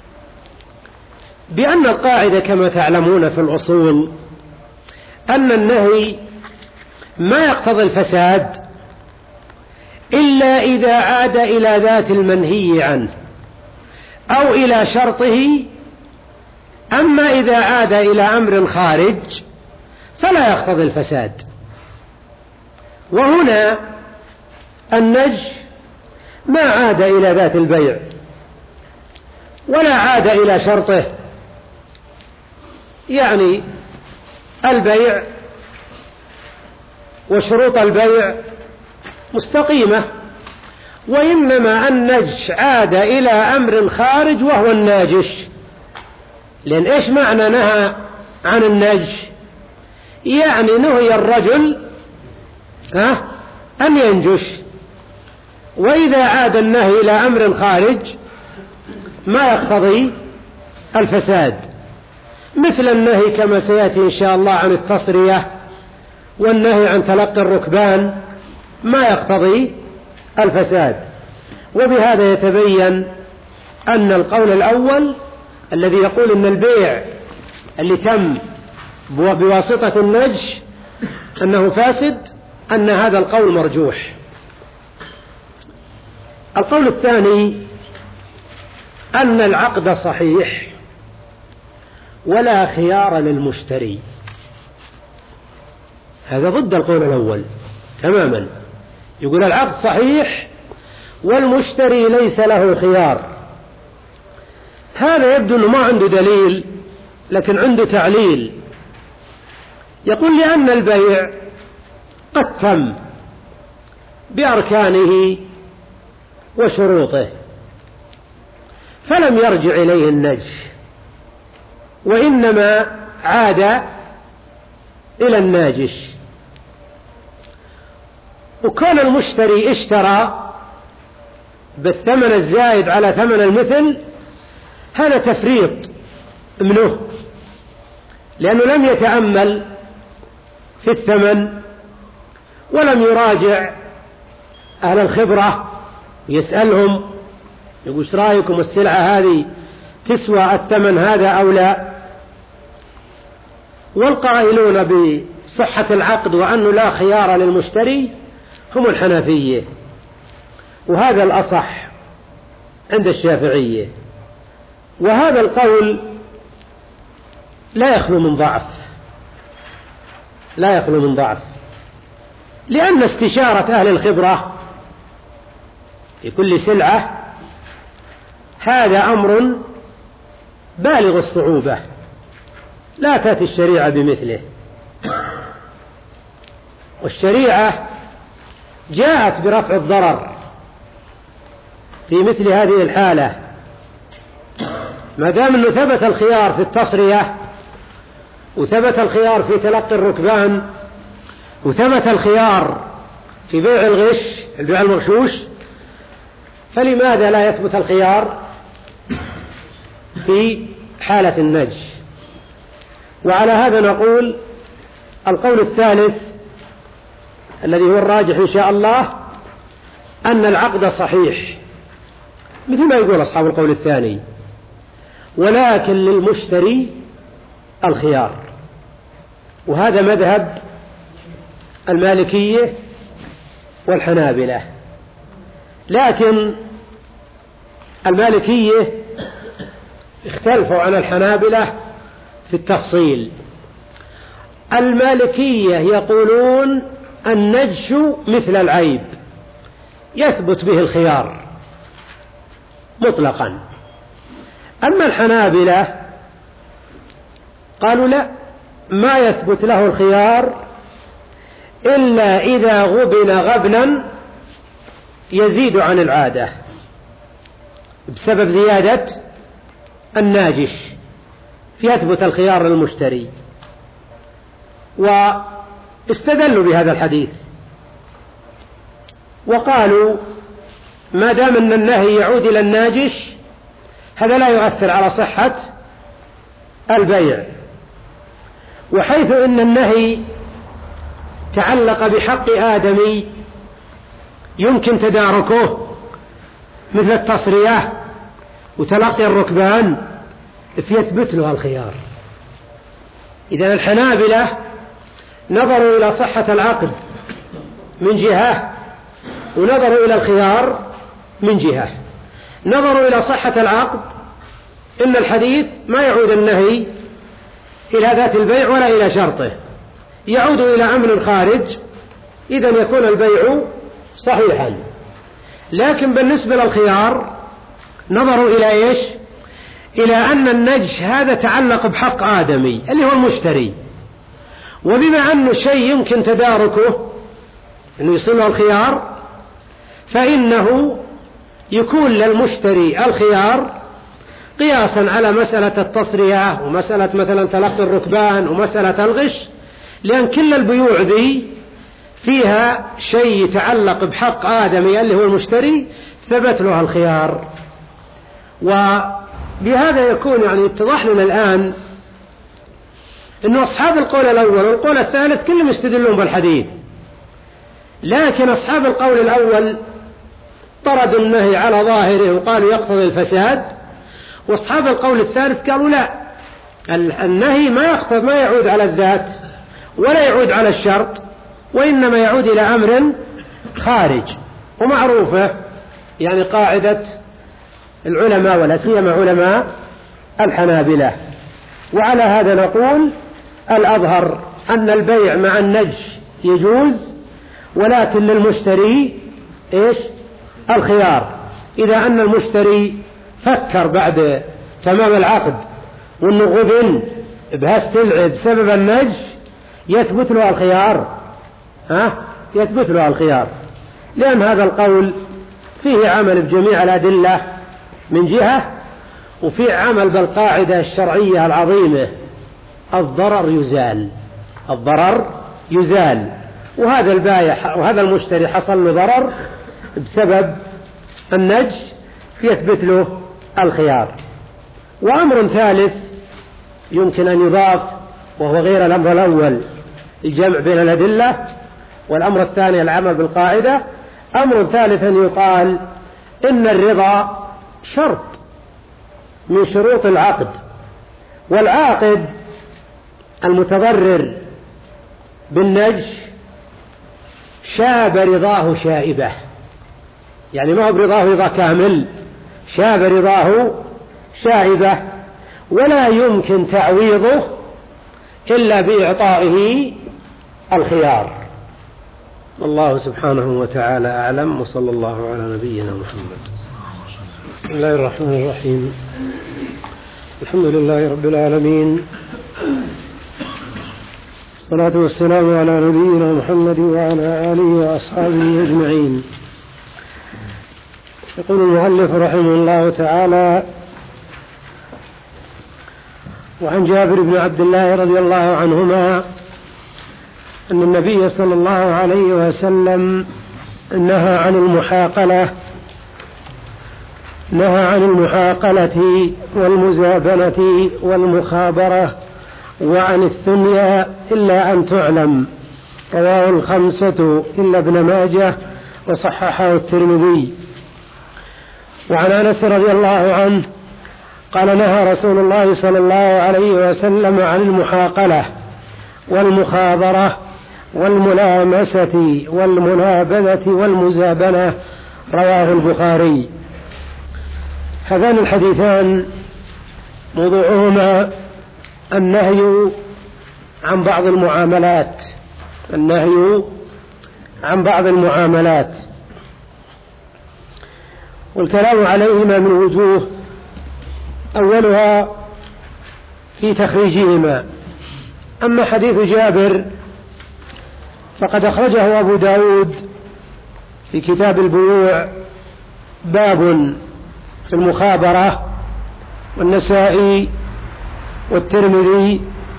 بأن القاعدة كما تعلمون في الأصول أن النهي ما يقتضي الفساد إلا إذا عاد إلى ذات المنهي عنه أو إلى شرطه، أما إذا عاد إلى أمر خارج فلا يقتضي الفساد. وهنا النجش ما عاد إلى ذات البيع ولا عاد إلى شرطه، يعني البيع وشروط البيع مستقيمة، وإنما النجش عاد إلى أمر خارج وهو الناجش. لأن إيش معنى نهى عن النجش؟ يعني نهي الرجل ها أن ينجش، وإذا عاد النهي إلى أمر خارج ما يقتضي الفساد، مثل النهي كما سيأتي إن شاء الله عن التصرية والنهي عن تلقي الركبان ما يقتضي الفساد. وبهذا يتبين أن القول الأول الذي يقول أن البيع اللي تم بواسطة النجش أنه فاسد، أن هذا القول مرجوح. القول الثاني أن العقد صحيح ولا خيار للمشتري. هذا ضد القول الأول تماما، يقول العقد صحيح والمشتري ليس له خيار. هذا يبدو أنه ما عنده دليل لكن عنده تعليل، يقول لأن البيع قد تم بأركانه وشروطه فلم يرجع إليه النجش، وإنما عاد إلى الناجش. وكان المشتري اشترى بالثمن الزائد على ثمن المثل، هذا تفريط منه، لأنه لم يتأمل في الثمن ولم يراجع أهل الخبرة يسألهم يقول ايش رأيكم السلعة هذه تسوى الثمن هذا أو لا. والقائلون بصحة العقد وأنه لا خيار للمشتري هم الحنفية، وهذا الأصح عند الشافعية. وهذا القول لا يخلو من ضعف، لا يخلو من ضعف، لأن استشارة أهل الخبرة في كل سلعة هذا أمر بالغ الصعوبة، لا تأتي الشريعة بمثله. والشريعة جاءت برفع الضرر في مثل هذه الحالة، ما دام أنه ثبت الخيار في التصرية وثبت الخيار في تلقي الركبان وثبت الخيار في بيع الغش البيع المغشوش، فلماذا لا يثبت الخيار في حالة النجش؟ وعلى هذا نقول القول الثالث الذي هو الراجح إن شاء الله أن العقد صحيح مثل ما يقول أصحاب القول الثاني، ولكن للمشتري الخيار. وهذا مذهب المالكية والحنابلة، لكن المالكية اختلفوا عن الحنابلة في التفصيل. المالكية يقولون النجش مثل العيب يثبت به الخيار مطلقا، أما الحنابلة قالوا لا، ما يثبت له الخيار إلا إذا غبن غبنا يزيد عن العادة بسبب زيادة الناجش فيثبت الخيار للمشتري. واستدلوا بهذا الحديث وقالوا ما دام أن النهي يعود إلى الناجش هذا لا يؤثر على صحة البيع، وحيث أن النهي تعلق بحق آدمي يمكن تداركه مثل التصرية وتلقي الركبان فيثبت له الخيار. إذا الحنابلة نظروا إلى صحة العقد من جهة، ونظروا إلى الخيار من جهة. نظروا إلى صحة العقد، إن الحديث ما يعود النهي إلى ذات البيع ولا إلى شرطه، يعود إلى أمر خارج، إذن يكون البيع صحيحا. لكن بالنسبة للخيار نظروا إلى إيش؟ إلى أن النجش هذا تعلق بحق آدمي اللي هو المشتري، وبما أنه شيء يمكن تداركه أنه يصير الخيار، فإنه يكون للمشتري الخيار قياسا على مسألة التصرية ومسألة مثلا تلقي الركبان ومسألة الغش، لأن كل البيوع ذي فيها شيء يتعلق بحق آدمي اللي هو المشتري، ثبت له الخيار. وبهذا يكون يعني اتضح لنا الآن أنه أصحاب القول الأول والقول الثالث كلهم يستدلون بالحديث، لكن أصحاب القول الأول طردوا النهي على ظاهره وقالوا يقتضي الفساد، وأصحاب القول الثالث قالوا لا، النهي ما يقتضي، ما يعود على الذات ولا يعود على الشرط، وإنما يعود إلى أمر خارج. ومعروفة يعني قاعدة العلماء ولا سيما علماء الحنابلة. وعلى هذا نقول الأظهر أن البيع مع النجش يجوز، ولكن للمشتري إيش؟ الخيار. إذا أن المشتري فكر بعد تمام العقد وأنه غبن بهالسلعة بسبب النجش، يثبت له الخيار، ها؟ يثبت له الخيار، لأن هذا القول فيه عمل بجميع الأدلة من جهة، وفيه عمل بالقاعدة الشرعية العظيمة الضرر يزال، الضرر يزال. وهذا البائع وهذا المشتري حصل له ضرر بسبب النجش، يثبت له الخيار. وأمر ثالث يمكن أن يضاف وهو غير الأمر الأول، الجمع بين الأدلة، والأمر الثاني العمل بالقاعدة. أمر ثالث أن يقال إن الرضا شرط من شروط العقد، والعاقد المتضرر بالنجش شاب رضاه شائبة، يعني ما هو برضاه رضا كامل، شاب رضاه شائبة، ولا يمكن تعويضه إلا بإعطائه الخيار. الله سبحانه وتعالى أعلم، وصلى الله على نبينا محمد. بسم الله الرحمن الرحيم، الحمد لله رب العالمين، الصلاة والسلام على نبينا محمد وعلى آله وأصحابه أجمعين. يقول المؤلف رحمه الله تعالى: وعن جابر بن عبد الله رضي الله عنهما أن النبي صلى الله عليه وسلم نهى عن المحاقلة نهى عن المحاقلة والمزابنة والمخابرة وعن الثنيا إلا أن تعلم. رواه الخمسة إلا ابن ماجه وصححه الترمذي. وعن أنس رضي الله عنه قال: نهى رسول الله صلى الله عليه وسلم عن المحاقلة والمخابرة والملامسة والمنابذة والمزابنة. رواه البخاري. هذان الحديثان موضوعهما النهي عن بعض المعاملات النهي عن بعض المعاملات والكلام عليهما من وجوه، أولها في تخريجهما. أما حديث جابر فقد أخرجه أبو داود في كتاب البيوع باب في المخابرة، والنسائي والترمذي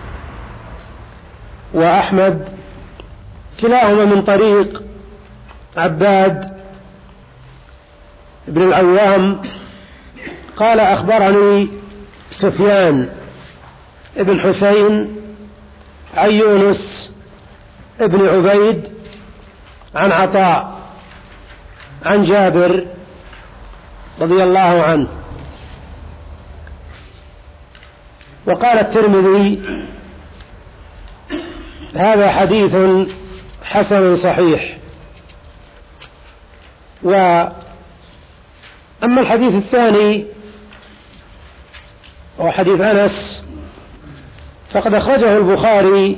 وأحمد كلاهما من طريق عباد بن العوام قال: أخبرني سفيان بن حسين عن يونس بن عبيد عن عطاء عن جابر رضي الله عنه. وقال الترمذي: هذا حديث حسن صحيح. وأما الحديث الثاني وهو حديث أنس فقد أخرجه البخاري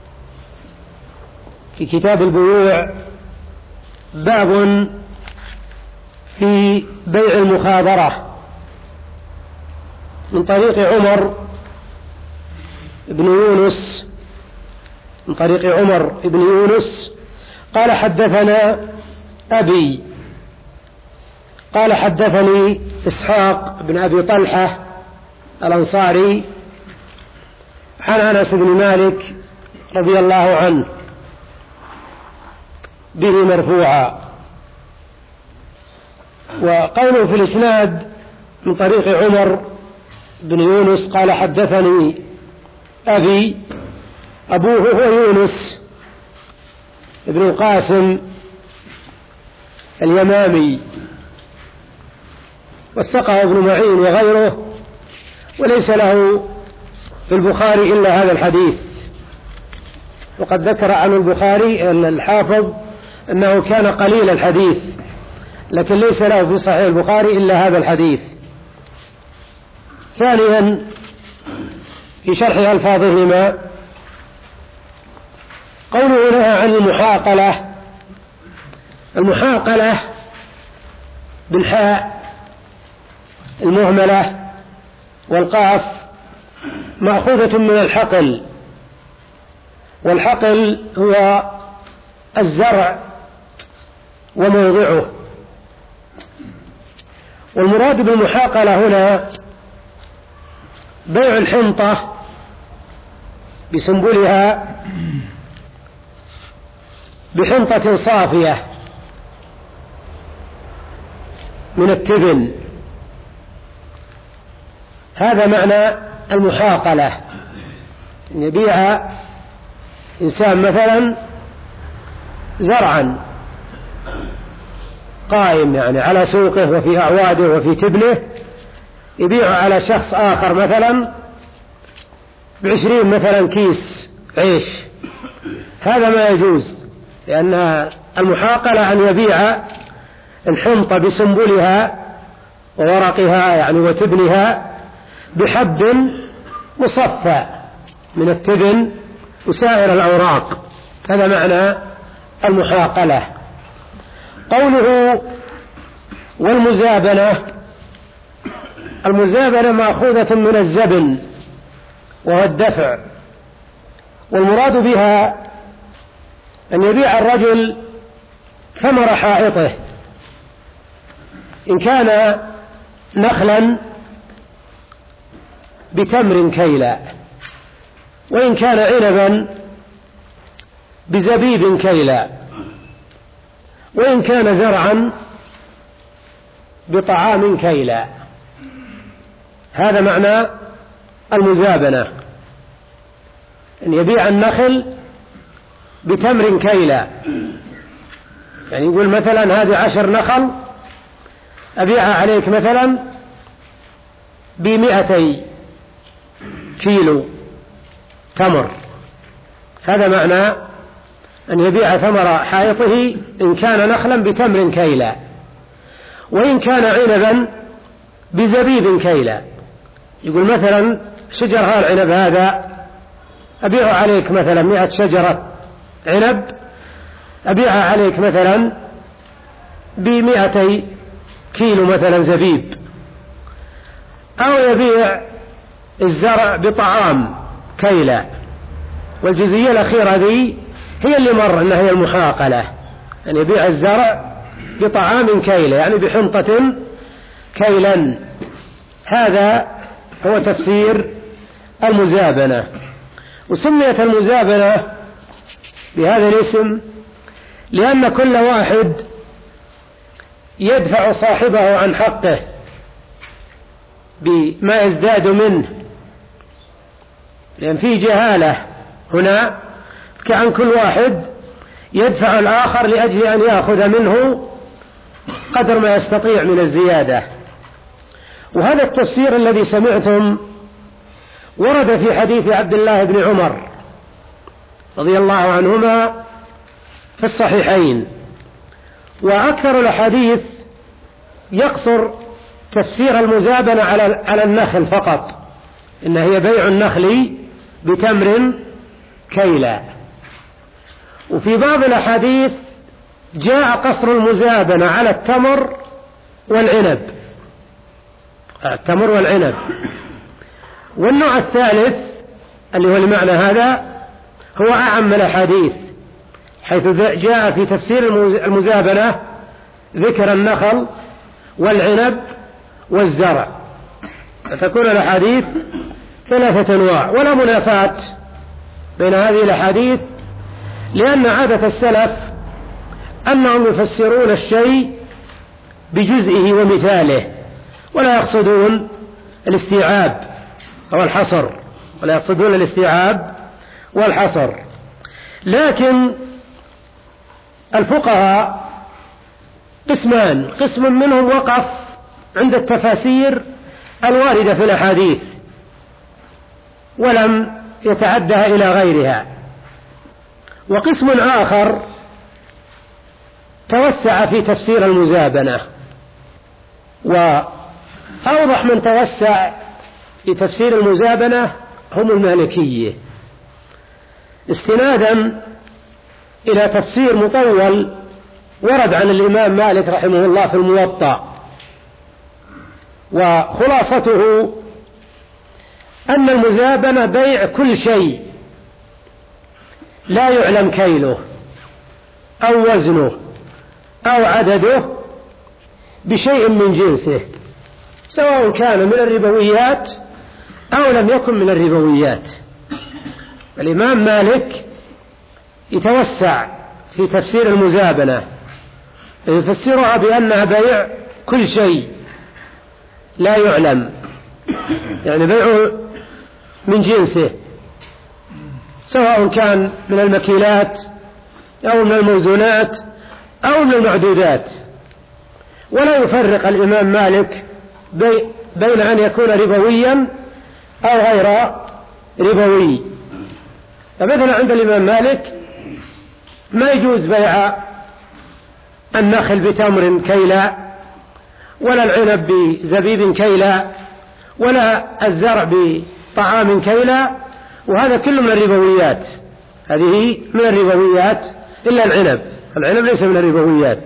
في كتاب البيوع، باب في بيع المخابرة، من طريق عمر بن يونس من طريق عمر بن يونس قال: حدثنا أبي قال: حدثني إسحاق بن أبي طلحة الأنصاري عن أنس بن مالك رضي الله عنه به مرفوعا. وقوله في الإسناد من طريق عمر بن يونس قال: حدثني أبي، أبوه هو يونس بن القاسم اليمامي، وثقه ابن معين وغيره، وليس له في البخاري إلا هذا الحديث. وقد ذكر عن البخاري أن الحافظ أنه كان قليل الحديث، لكن ليس له في صحيح البخاري إلا هذا الحديث. ثانيا في شرح ألفاظهما قوله نهى عن المحاقلة. المحاقلة بالحاء المهملة والقاف مأخوذة من الحقل، والحقل هو الزرع وموضعه. والمراد بالمحاقلة هنا بيع الحنطة بسنبلها بحنطة صافية من التبن، هذا معنى المحاقلة. أن يبيع إنسان مثلا زرعا قائم يعني على سوقه وفي أعواده وفي تبنه، يبيع على شخص آخر مثلا بعشرين مثلا كيس عيش، هذا ما يجوز، لأن المحاقلة أن يبيع الحنطة بسنبلها وورقها يعني وتبنها بحب مصفى من التبن وسائر الأوراق، هذا معنى المحاقلة. قوله والمزابنة، المزابنة مأخوذة من الزبن وهو الدفع، والمراد بها أن يبيع الرجل ثمر حائطه، إن كان نخلا بتمر كيلا، وإن كان عنبا بزبيب كيلا، وإن كان زرعا بطعام كيلا، هذا معنى المزابنة، أن يبيع النخل بتمر كيلا، يعني يقول مثلا هذه عشر نخل أبيعها عليك مثلا بمئتي كيلو تمر، هذا معنى أن يبيع ثمر حائطه إن كان نخلا بتمر كيلا، وإن كان عنبا بزبيب كيلا، يقول مثلا شجر هالعنب هذا أبيعه عليك مثلا مئة شجرة عنب أبيعها عليك مثلا بمئتي كيلو مثلا زبيب. أو يبيع الزرع بطعام كيلا، والجزئية الأخيرة ذي هي اللي مر أنها هي المحاقلة، أن يبيع الزرع بطعام كيلا يعني بحنطة كيلا، هذا هو تفسير المزابنة. وسميت المزابنة بهذا الاسم لأن كل واحد يدفع صاحبه عن حقه بما يزداد منه، لأن في جهالة هنا، كأن كل واحد يدفع الآخر لأجل أن يأخذ منه قدر ما يستطيع من الزيادة، وهذا التفسير الذي سمعتم ورد في حديث عبد الله بن عمر رضي الله عنهما في الصحيحين. وأكثر الأحاديث يقصر تفسير المزابنة على على النخل فقط، إن هي بيع النخل بتمر كيلا. وفي بعض الأحاديث جاء قصر المزابنة على التمر والعنب، التمر والعنب. والنوع الثالث اللي هو المعنى هذا هو أعم الأحاديث، حيث جاء في تفسير المزابنة ذكر النخل والعنب والزرع، فتكون الأحاديث ثلاثة أنواع. ولا منافاة بين هذه الأحاديث، لأن عادة السلف أنهم يفسرون الشيء بجزئه ومثاله، ولا يقصدون الاستيعاب أو الحصر، ولا يقصدون الاستيعاب والحصر. لكن الفقهاء قسمان، قسم منهم وقف عند التفاسير الواردة في الأحاديث ولم يتعدها إلى غيرها، وقسم آخر توسع في تفسير المزابنة. وأوضح من توسع في تفسير المزابنة هم المالكية، استنادا إلى تفسير مطول ورد عن الإمام مالك رحمه الله في الموطأ. وخلاصته أن المزابنة بيع كل شيء لا يعلم كيله أو وزنه أو عدده بشيء من جنسه، سواء كان من الربويات أو لم يكن من الربويات. الإمام مالك يتوسع في تفسير المزابنة، يفسرها بأنها بيع كل شيء لا يعلم، يعني بيعه من جنسه، سواء كان من المكيلات أو من الموزونات أو من المعدودات. ولا يفرق الإمام مالك بين أن يكون ربويا أو غير ربوي. فمثلا عند الإمام مالك ما يجوز بيع النخل بتمر كيلا، ولا العنب بزبيب كيلا، ولا الزرع بطعام كيلا، وهذا كله من الربويات، هذه من الربويات إلا العنب، العنب ليس من الربويات.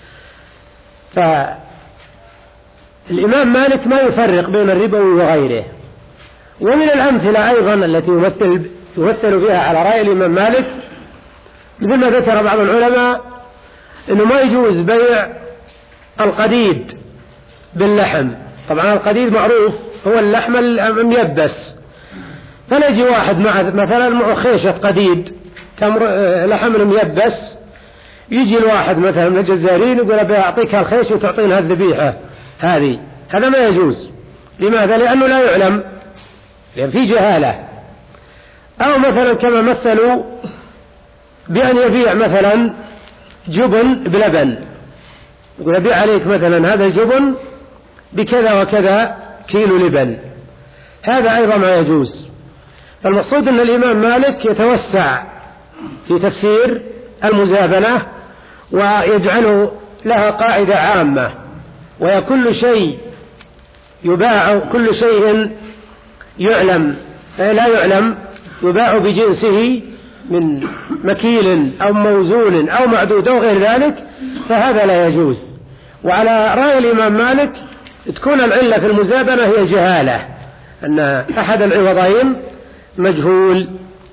فالإمام مالك ما يفرق بين الربوي وغيره. ومن الأمثلة أيضا التي يمثل يمثل بها على رأي الإمام مالك، مثل ما ذكر بعض العلماء إنه ما يجوز بيع القديد باللحم. طبعا القديد معروف هو اللحم الميبس، فلا يجي واحد مع مثلا معه خيشة قديد تمر لحم ميبس، يجي الواحد مثلا من الجزارين يقول أبي أعطيك هالخيش وتعطينا هالذبيحة هذه، هذا ما يجوز. لماذا؟ لأنه لا يعلم، لأن في جهالة. أو مثلا كما مثلوا بأن يبيع مثلا جبن بلبن، يقول أبيع عليك مثلا هذا الجبن بكذا وكذا كيلو لبن، هذا أيضا ما يجوز. المقصود أن الإمام مالك يتوسع في تفسير المزابنة ويجعل لها قاعدة عامة، وهي كل شيء يباع، كل شيء يعلم لا يعلم يباع بجنسه من مكيل أو موزون أو معدود أو غير ذلك، فهذا لا يجوز. وعلى رأي الإمام مالك تكون العلة في المزابنة هي الجهالة، أن أحد العوضين مجهول.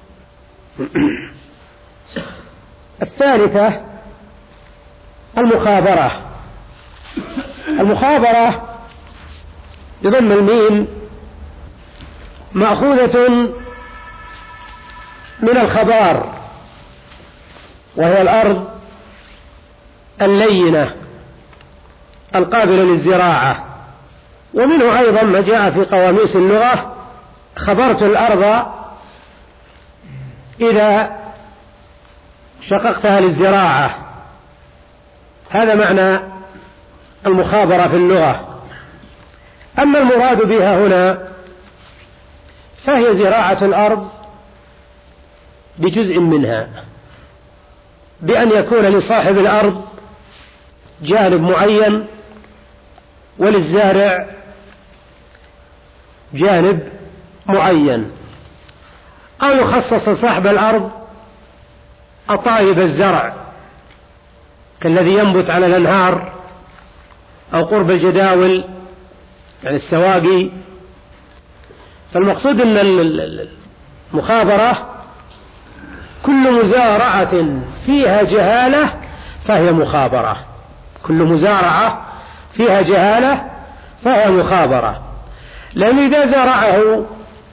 الثالثة المخابرة. المخابرة بضم الميم مأخوذة من الخبار، وهي الأرض اللينة القابلة للزراعة. ومنه أيضا ما جاء في قواميس اللغة: خبرت الأرض إذا شققتها للزراعة. هذا معنى المخابرة في اللغة. أما المراد بها هنا فهي زراعة الأرض بجزء منها، بأن يكون لصاحب الأرض جانب معين وللزارع جانب معين، أو يخصص صاحب الأرض أطايب الزرع كالذي ينبت على الأنهار أو قرب الجداول يعني السواقي. فالمقصود أن المخابرة كل مزارعة فيها جهالة فهي مخابرة، كل مزارعة فيها جهالة فهي مخابرة. لأن إذا زرعه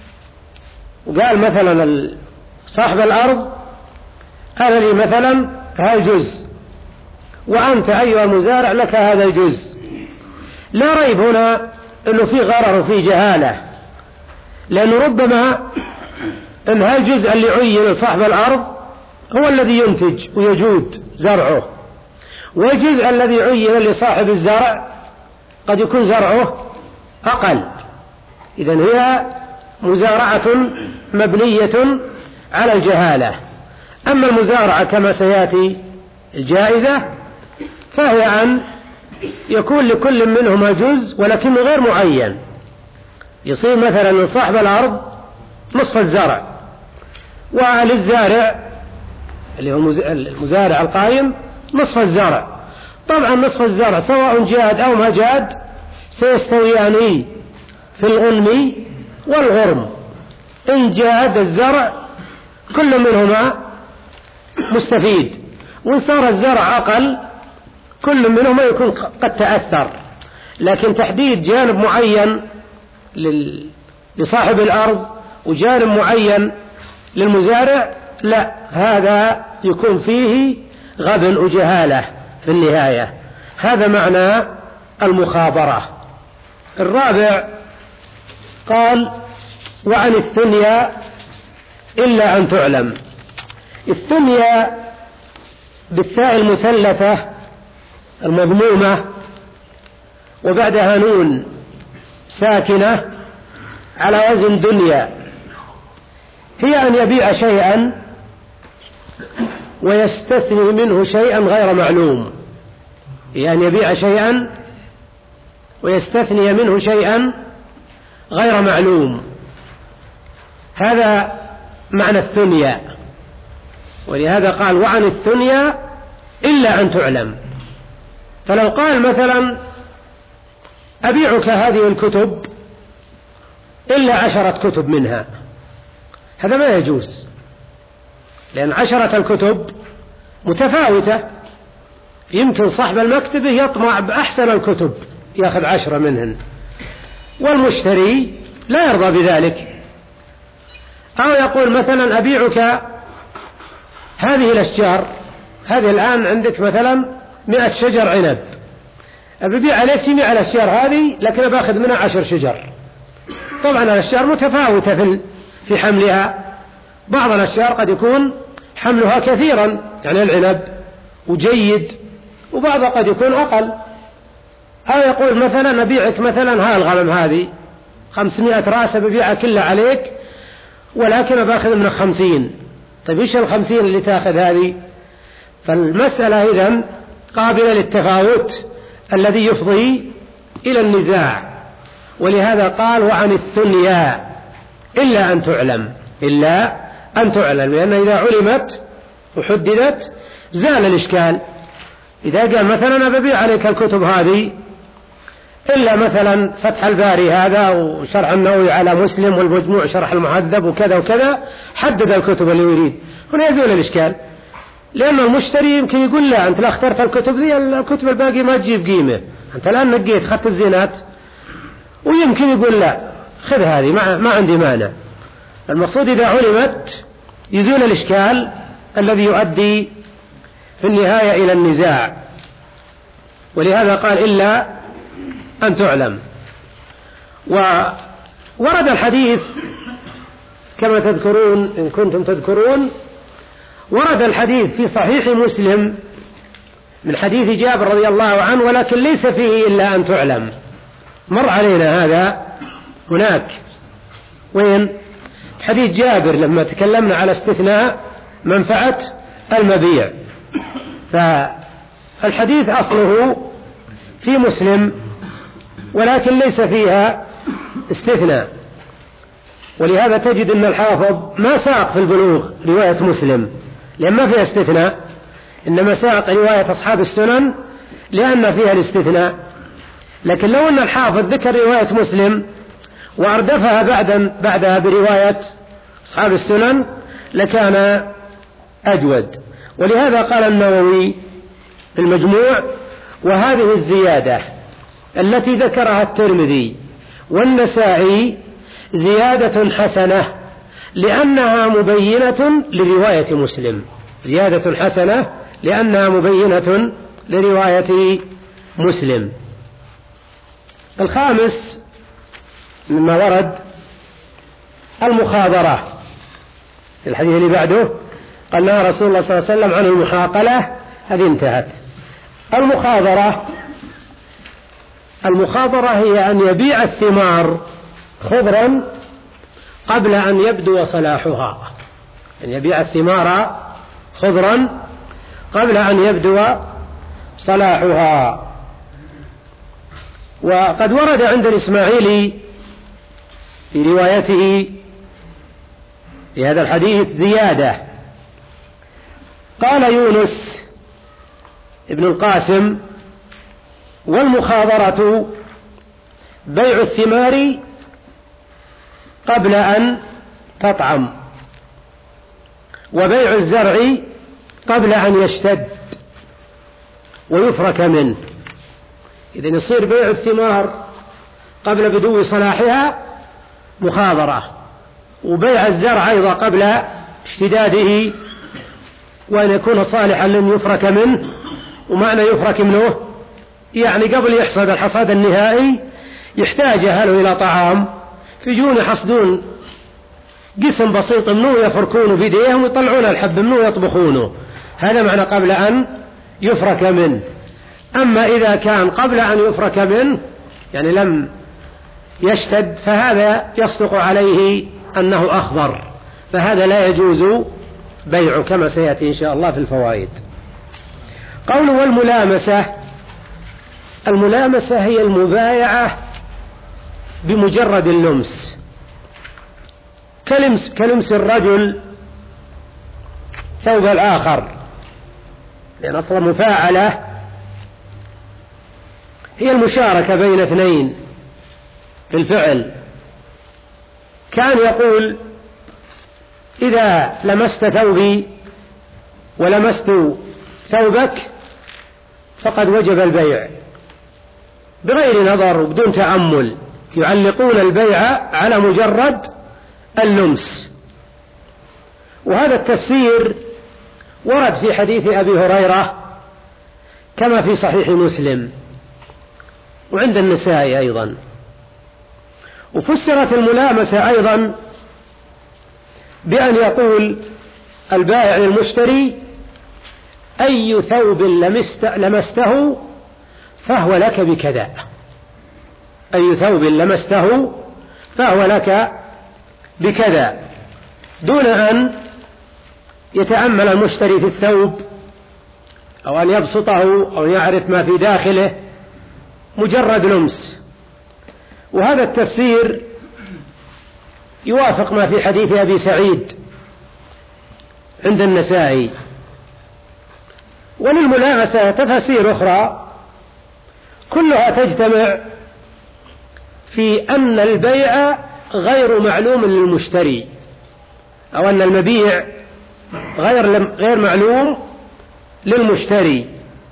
وقال مثلا صاحب الأرض هذا لي مثلا هذا الجزء وأنت أيها المزارع لك هذا الجزء، لا ريب هنا أنه في غرر وفي جهالة، لأنه ربما أن هذا الجزء اللي عين صاحب الأرض هو الذي ينتج ويجود زرعه، والجزء الذي عين لصاحب الزرع قد يكون زرعه أقل. إذن هي مزارعة مبنية على الجهالة. أما المزارعة كما سيأتي الجائزة فهي أن يكون لكل منهما جزء ولكنه غير معين، يصير مثلا لصاحب الأرض نصف الزرع وللزارع اللي هو المزارع القائم نصف الزرع. طبعا نصف الزرع سواء جاد أو ما جاد سيستويان في الغنم والغرم، إن جاد الزرع كل منهما مستفيد، وإن صار الزرع أقل كل منهما يكون قد تأثر. لكن تحديد جانب معين لصاحب الأرض وجانب معين للمزارع لا، هذا يكون فيه غبن وجهالة في النهاية. هذا معنى المخابرة. الرابع قال وعن الثنيا إلا أن تعلم. الثنيا بالثاء المثلثة المضمومة وبعدها نون ساكنة على وزن دنيا، هي أن يبيع شيئا ويستثني منه شيئا غير معلوم، هي أن يبيع شيئا ويستثني منه شيئا غير معلوم، هذا معنى الثنيا. ولهذا قال وعن الثنيا إلا أن تعلم. فلو قال مثلا أبيعك هذه الكتب إلا عشرة كتب منها، هذا ما يجوز، لأن عشرة الكتب متفاوتة، يمكن صاحب المكتبة يطمع بأحسن الكتب يأخذ عشرة منهن والمشتري لا يرضى بذلك. أو يقول مثلا أبيعك هذه الأشجار، هذه الآن عندك مثلا مئة شجر عنب، أبيع عليك جميع الأشجار هذه لكن باخذ منها عشر شجر. طبعا الأشجار متفاوتة في في حملها، بعض الأشجار قد يكون حملها كثيرا يعني العنب وجيد، وبعضها قد يكون أقل. أو يقول مثلا أبيعك مثلا ها الغنم هذه خمسمائة رأس ببيعها كلها عليك ولكن باخذ منها خمسين. طيب إيش الخمسين اللي تأخذ هذه؟ فالمسألة إذن قابلة للتفاوت الذي يفضي إلى النزاع. ولهذا قال وعن الثنيا إلا أن تعلم، إلا أن تعلم، لأن إذا علمت وحددت زال الإشكال. إذا قال مثلا أنا ببيع عليك الكتب هذه إلا مثلا فتح الباري هذا وشرح النووي على مسلم والمجموع شرح المهذب وكذا وكذا، حدد الكتب اللي يريد، هنا يزول الإشكال. لأن المشتري يمكن يقول لا أنت لا اخترت الكتب ذي، الكتب الباقي ما تجيب قيمة، أنت الآن نقيت خدت الزينات، ويمكن يقول لا خذ هذه ما, ما عندي مانع. المقصود إذا علمت يزول الإشكال الذي يؤدي في النهاية إلى النزاع. ولهذا قال إلا أن تعلم. وورد الحديث كما تذكرون إن كنتم تذكرون، ورد الحديث في صحيح مسلم من حديث جابر رضي الله عنه، ولكن ليس فيه إلا أن تعلم، مر علينا هذا هناك وين؟ حديث جابر لما تكلمنا على استثناء منفعة المبيع. فالحديث أصله في مسلم ولكن ليس فيها استثناء، ولهذا تجد أن الحافظ ما ساق في البلوغ رواية مسلم لأن ما فيها استثناء، إنما ساق رواية أصحاب السنن لأن فيها الاستثناء. لكن لو أن الحافظ ذكر رواية مسلم وأردفها بعد بعدها برواية أصحاب السنن لكان أجود. ولهذا قال النووي في المجموع: وهذه الزيادة التي ذكرها الترمذي والنسائي زيادة حسنة لأنها مبينة لرواية مسلم، زيادة حسنة لأنها مبينة لرواية مسلم. الخامس مما ورد المخاضرة في الحديث اللي بعده قال لنا رسول الله صلى الله عليه وسلم عن المحاقلة، هذه انتهت. المخاضرة المخاضرة هي أن يبيع الثمار خضرا قبل أن يبدو صلاحها، أن يبيع الثمار خضرا قبل أن يبدو صلاحها. وقد ورد عند الإسماعيلي في روايته في هذا الحديث زيادة. قال يونس ابن القاسم: والمخاضرة بيع الثمار قبل أن تطعم، وبيع الزرع قبل أن يشتد ويفرك منه. إذن يصير بيع الثمار قبل بدو صلاحها مخاضرة، وبيع الزرع أيضا قبل اشتداده وأن يكون صالحا لن يفرك منه. ومعنى يفرك منه يعني قبل يحصد الحصاد النهائي يحتاج أهله إلى طعام، فيجون يحصدون قسم بسيط منه يفركونه بيديهم ويطلعون الحب منه ويطبخونه، هذا معنى قبل أن يفرك منه. أما إذا كان قبل أن يفرك منه يعني لم يشتد فهذا يصدق عليه أنه أخضر، فهذا لا يجوز بيعه كما سيأتي إن شاء الله في الفوائد. قوله والملامسة، الملامسة هي المبايعة بمجرد اللمس، كلمس, كلمس الرجل ثوب الآخر، لأن أصلا مفاعلة هي المشاركة بين اثنين في الفعل. كان يقول: إذا لمست ثوبي ولمست ثوبك فقد وجب البيع، بغير نظر وبدون تأمل، يعلقون البيع على مجرد اللمس. وهذا التفسير ورد في حديث أبي هريرة كما في صحيح مسلم وعند النسائي أيضا. وفسرت الملامسة أيضا بأن يقول البائع للمشتري: أي ثوب لمسته فهو لك بكذا، أي ثوب لمسته فهو لك بكذا، دون أن يتأمل المشتري في الثوب أو أن يبسطه أو يعرف ما في داخله، مجرد لمس. وهذا التفسير يوافق ما في حديث أبي سعيد عند النسائي. وللملامسة تفاسير أخرى كلها تجتمع في أن البيع غير معلوم للمشتري، أو أن المبيع غير غير معلوم للمشتري،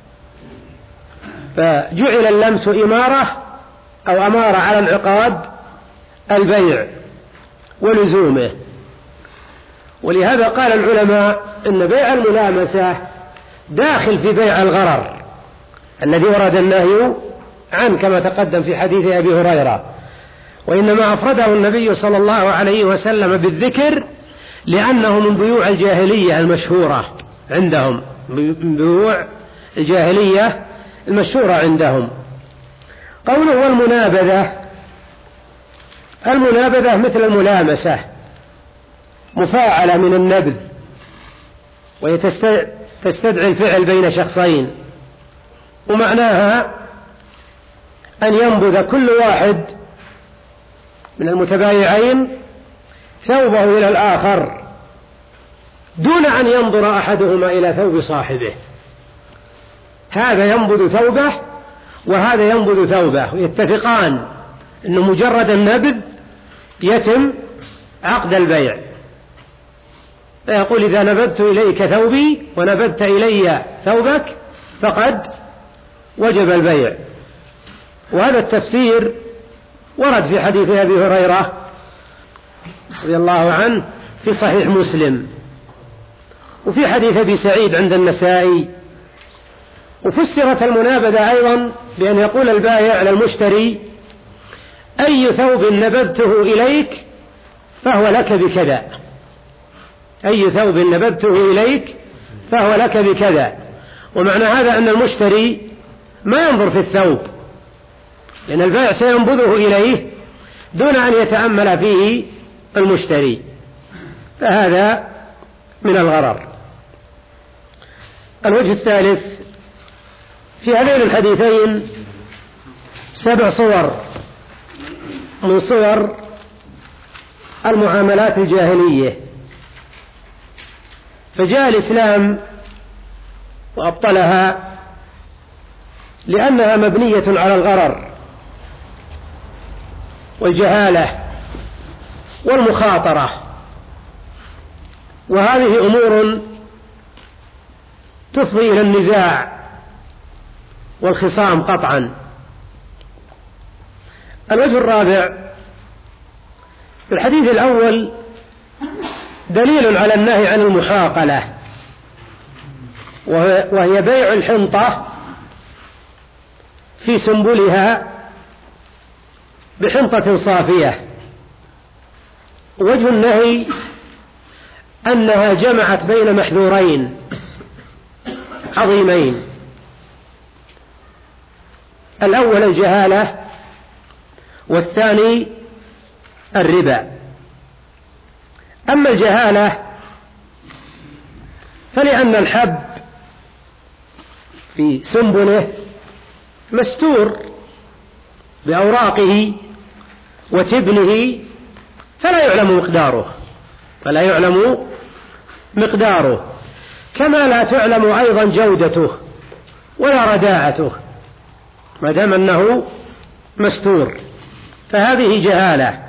فجعل اللمس إمارة أو أمارة على انعقاد البيع ولزومه. ولهذا قال العلماء إن بيع الملامسة داخل في بيع الغرر الذي ورد النهي عنه كما تقدم في حديث أبي هريرة، وإنما أفرده النبي صلى الله عليه وسلم بالذكر لأنه من بيوع الجاهلية المشهورة عندهم، من بيوع الجاهلية المشهورة عندهم. قوله والمنابذة، المنابذة مثل الملامسة، مفاعلة من النبذ، وهي تستدعي الفعل بين شخصين، ومعناها أن ينبذ كل واحد من المتبايعين ثوبه إلى الآخر دون أن ينظر أحدهما إلى ثوب صاحبه، هذا ينبذ ثوبه وهذا ينبذ ثوبه، ويتفقان أنه مجرد النبذ يتم عقد البيع، فيقول إذا نبذت إليك ثوبي ونبذت إلي ثوبك فقد وجب البيع. وهذا التفسير ورد في حديث أبي هريرة رضي الله عنه في صحيح مسلم، وفي حديث أبي سعيد عند النسائي. وفسرت المنابذة أيضا بأن يقول البائع للمشتري أي ثوب نبذته إليك فهو لك بكذا، أي ثوب نبذته إليك فهو لك بكذا. ومعنى هذا أن المشتري ما ينظر في الثوب، لأن البائع سينبذه إليه دون أن يتأمل فيه المشتري، فهذا من الغرر. الوجه الثالث، في هذين الحديثين سبع صور من صور المعاملات الجاهلية، فجاء الإسلام وأبطلها لأنها مبنية على الغرر والجهالة والمخاطرة، وهذه أمور تفضي إلى النزاع والخصام قطعا. الوجه الرابع، في الحديث الأول دليل على النهي عن المحاقلة، وهي بيع الحنطة في سنبلها بحنطة صافية. وجه النهي أنها جمعت بين محذورين عظيمين، الأول الجهالة والثاني الربا. أما الجهالة فلأن الحب في سنبله مستور بأوراقه وتبنه فلا يعلم مقداره فلا يعلم مقداره كما لا تعلم أيضا جودته ولا رداءته ما دام أنه مستور، فهذه جهالة.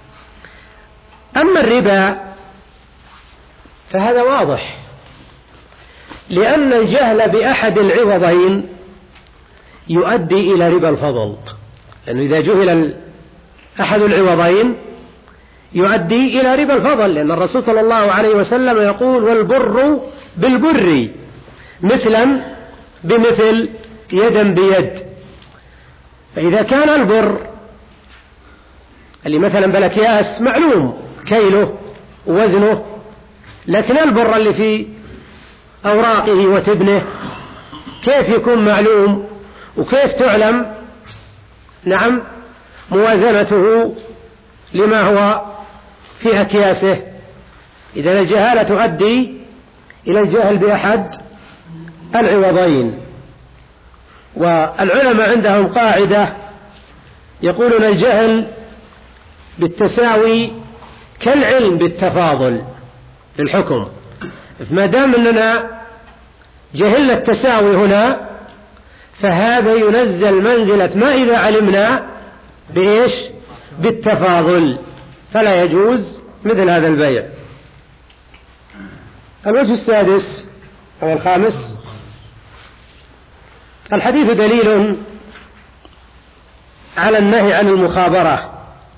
أما الربا فهذا واضح، لأن الجهل بأحد العوضين يؤدي إلى ربا الفضل، لأنه إذا جهل أحد العوضين يؤدي إلى ربا الفضل، لأن الرسول صلى الله عليه وسلم يقول والبر بالبر مثلا بمثل يدا بيد. فإذا كان البر اللي مثلا بلكياس معلوم كيله ووزنه، لكن البر اللي في أوراقه وتبنه كيف يكون معلوم وكيف تعلم نعم موازنته لما هو في أكياسه؟ إذا الجهالة تؤدي إلى الجهل بأحد العوضين. والعلماء عندهم قاعدة يقولون الجهل بالتساوي كالعلم بالتفاضل في الحكم، فما دام أننا جهلنا التساوي هنا فهذا ينزل منزلة ما إذا علمنا بإيش؟ بالتفاضل، فلا يجوز مثل هذا البيع. الوجه السادس أو الخامس، الحديث دليل على النهي عن المخابرة،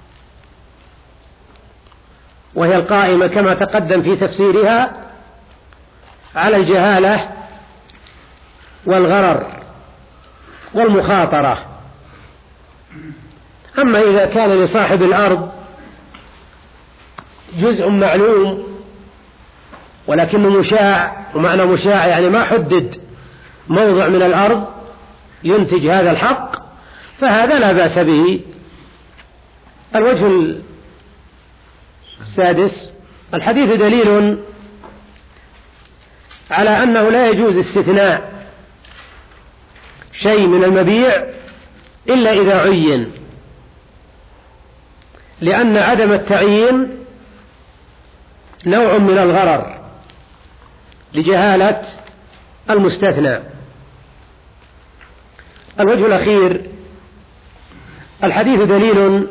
وهي القائمة كما تقدم في تفسيرها على الجهالة والغرر والمخاطرة. أما إذا كان لصاحب الأرض جزء معلوم ولكنه مشاع، ومعنى مشاع يعني ما حدد موضع من الأرض ينتج هذا الحق، فهذا لا بأس به. الوجه السادس: الحديث دليل على أنه لا يجوز استثناء شيء من المبيع إلا إذا عين، لأن عدم التعيين نوع من الغرر لجهالة المستثنى. الوجه الأخير: الحديث دليل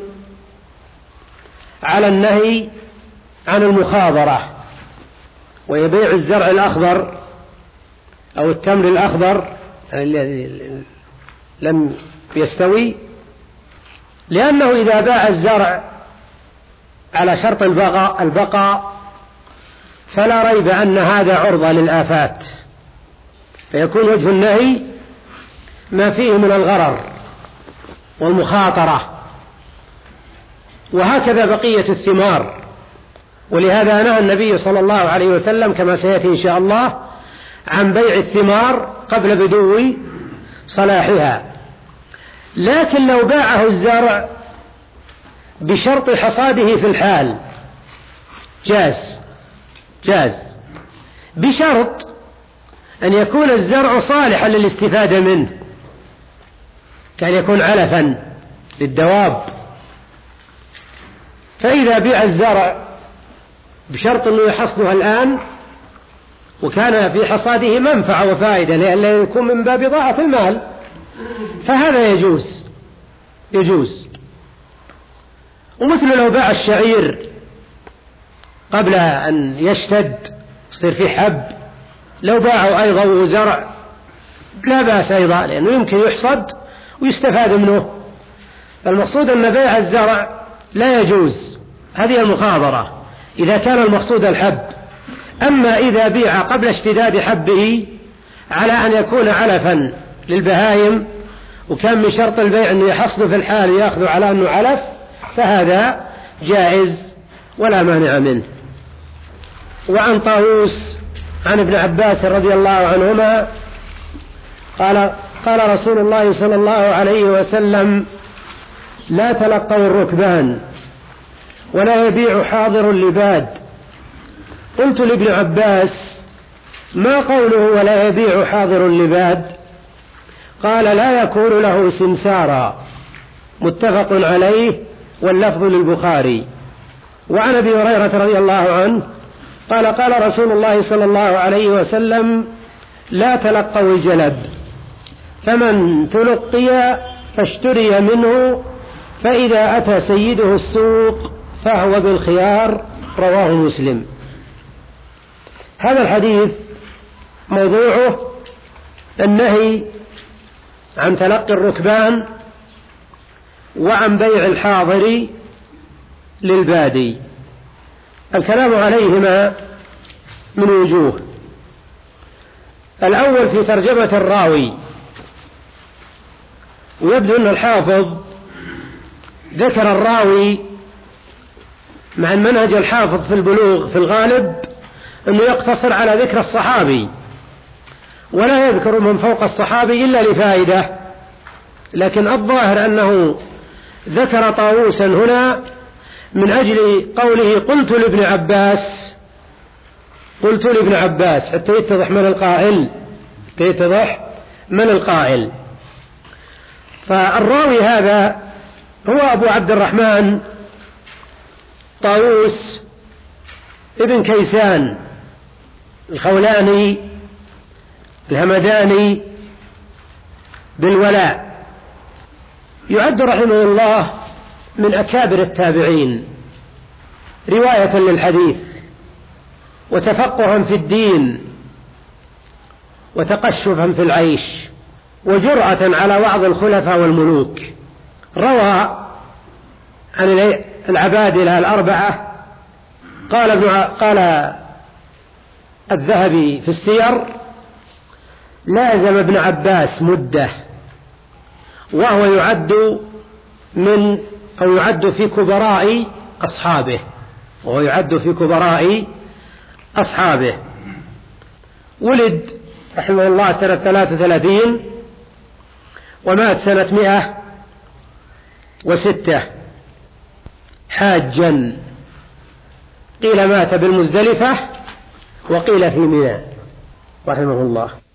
على النهي عن المخاضرة، وهي بيع الزرع الأخضر أو التمر الأخضر الذي لم يستوي، لأنه إذا باع الزرع على شرط البقاء البقاء فلا ريب أن هذا عرضة للآفات، فيكون وجه النهي ما فيه من الغرر والمخاطرة. وهكذا بقية الثمار، ولهذا نهى النبي صلى الله عليه وسلم كما سيأتي إن شاء الله عن بيع الثمار قبل بدو صلاحها. لكن لو باعه الزرع بشرط حصاده في الحال جاز جاز بشرط أن يكون الزرع صالحا للاستفادة منه، كان يكون علفا للدواب. فإذا بيع الزرع بشرط أنه يحصدها الآن وكان في حصاده منفعة وفائدة لئلا يكون من باب ضاعف المال، فهذا يجوز يجوز ومثل لو باع الشعير قبل أن يشتد يصير فيه حب، لو باعه أيضا وزرع لا بأس أيضا، لأنه يمكن يحصد ويستفاد منه. المقصود أن بيع الزرع لا يجوز، هذه المخاضرة إذا كان المقصود الحب. أما إذا بيع قبل اشتداد حبه على أن يكون علفا للبهايم، وكان من شرط البيع أنه يحصل في الحال ويأخذ على أنه علف، فهذا جائز ولا مانع منه. وعن طاووس عن ابن عباس رضي الله عنهما قال قال رسول الله صلى الله عليه وسلم: لا تلقوا الركبان ولا يبيع حاضر لباد. قلت لابن عباس: ما قوله ولا يبيع حاضر لباد؟ قال: لا يكون له سمسارا. متفق عليه واللفظ للبخاري. وعن ابي هريرة رضي الله عنه قال: قال رسول الله صلى الله عليه وسلم: لا تلقوا الجلب، فمن تلقي فاشتري منه، فإذا أتى سيده السوق فهو بالخيار. رواه مسلم. هذا الحديث موضوعه النهي عن تلقي الركبان وعن بيع الحاضر للبادي. الكلام عليهما من وجوه: الأول في ترجمة الراوي، ويبدو أن الحافظ ذكر الراوي مع المنهج الحافظ في البلوغ في الغالب أنه يقتصر على ذكر الصحابي ولا يذكر من فوق الصحابي إلا لفائدة، لكن الظاهر أنه ذكر طاووسا هنا من أجل قوله: قلت لابن عباس قلت لابن عباس حتى يتضح من القائل حتى يتضح من القائل. فالراوي هذا هو أبو عبد الرحمن طاووس ابن كيسان الخولاني الهمداني بالولاء، يعد رحمه الله من أكابر التابعين رواية للحديث وتفقها في الدين وتقشفا في العيش وجرأة على بعض الخلفاء والملوك. روى عن العبادلة الأربعة قال ابن قال الذهبي في السير: لازم ابن عباس مدة، وهو يعد من أو يعد في كبراء أصحابه وهو يعد في كبراء أصحابه. ولد رحمه الله سنة ثلاث وثلاثين ومات سنة مئة وستة حاجا، قيل مات بالمزدلفة وقيل في منى رحمه الله.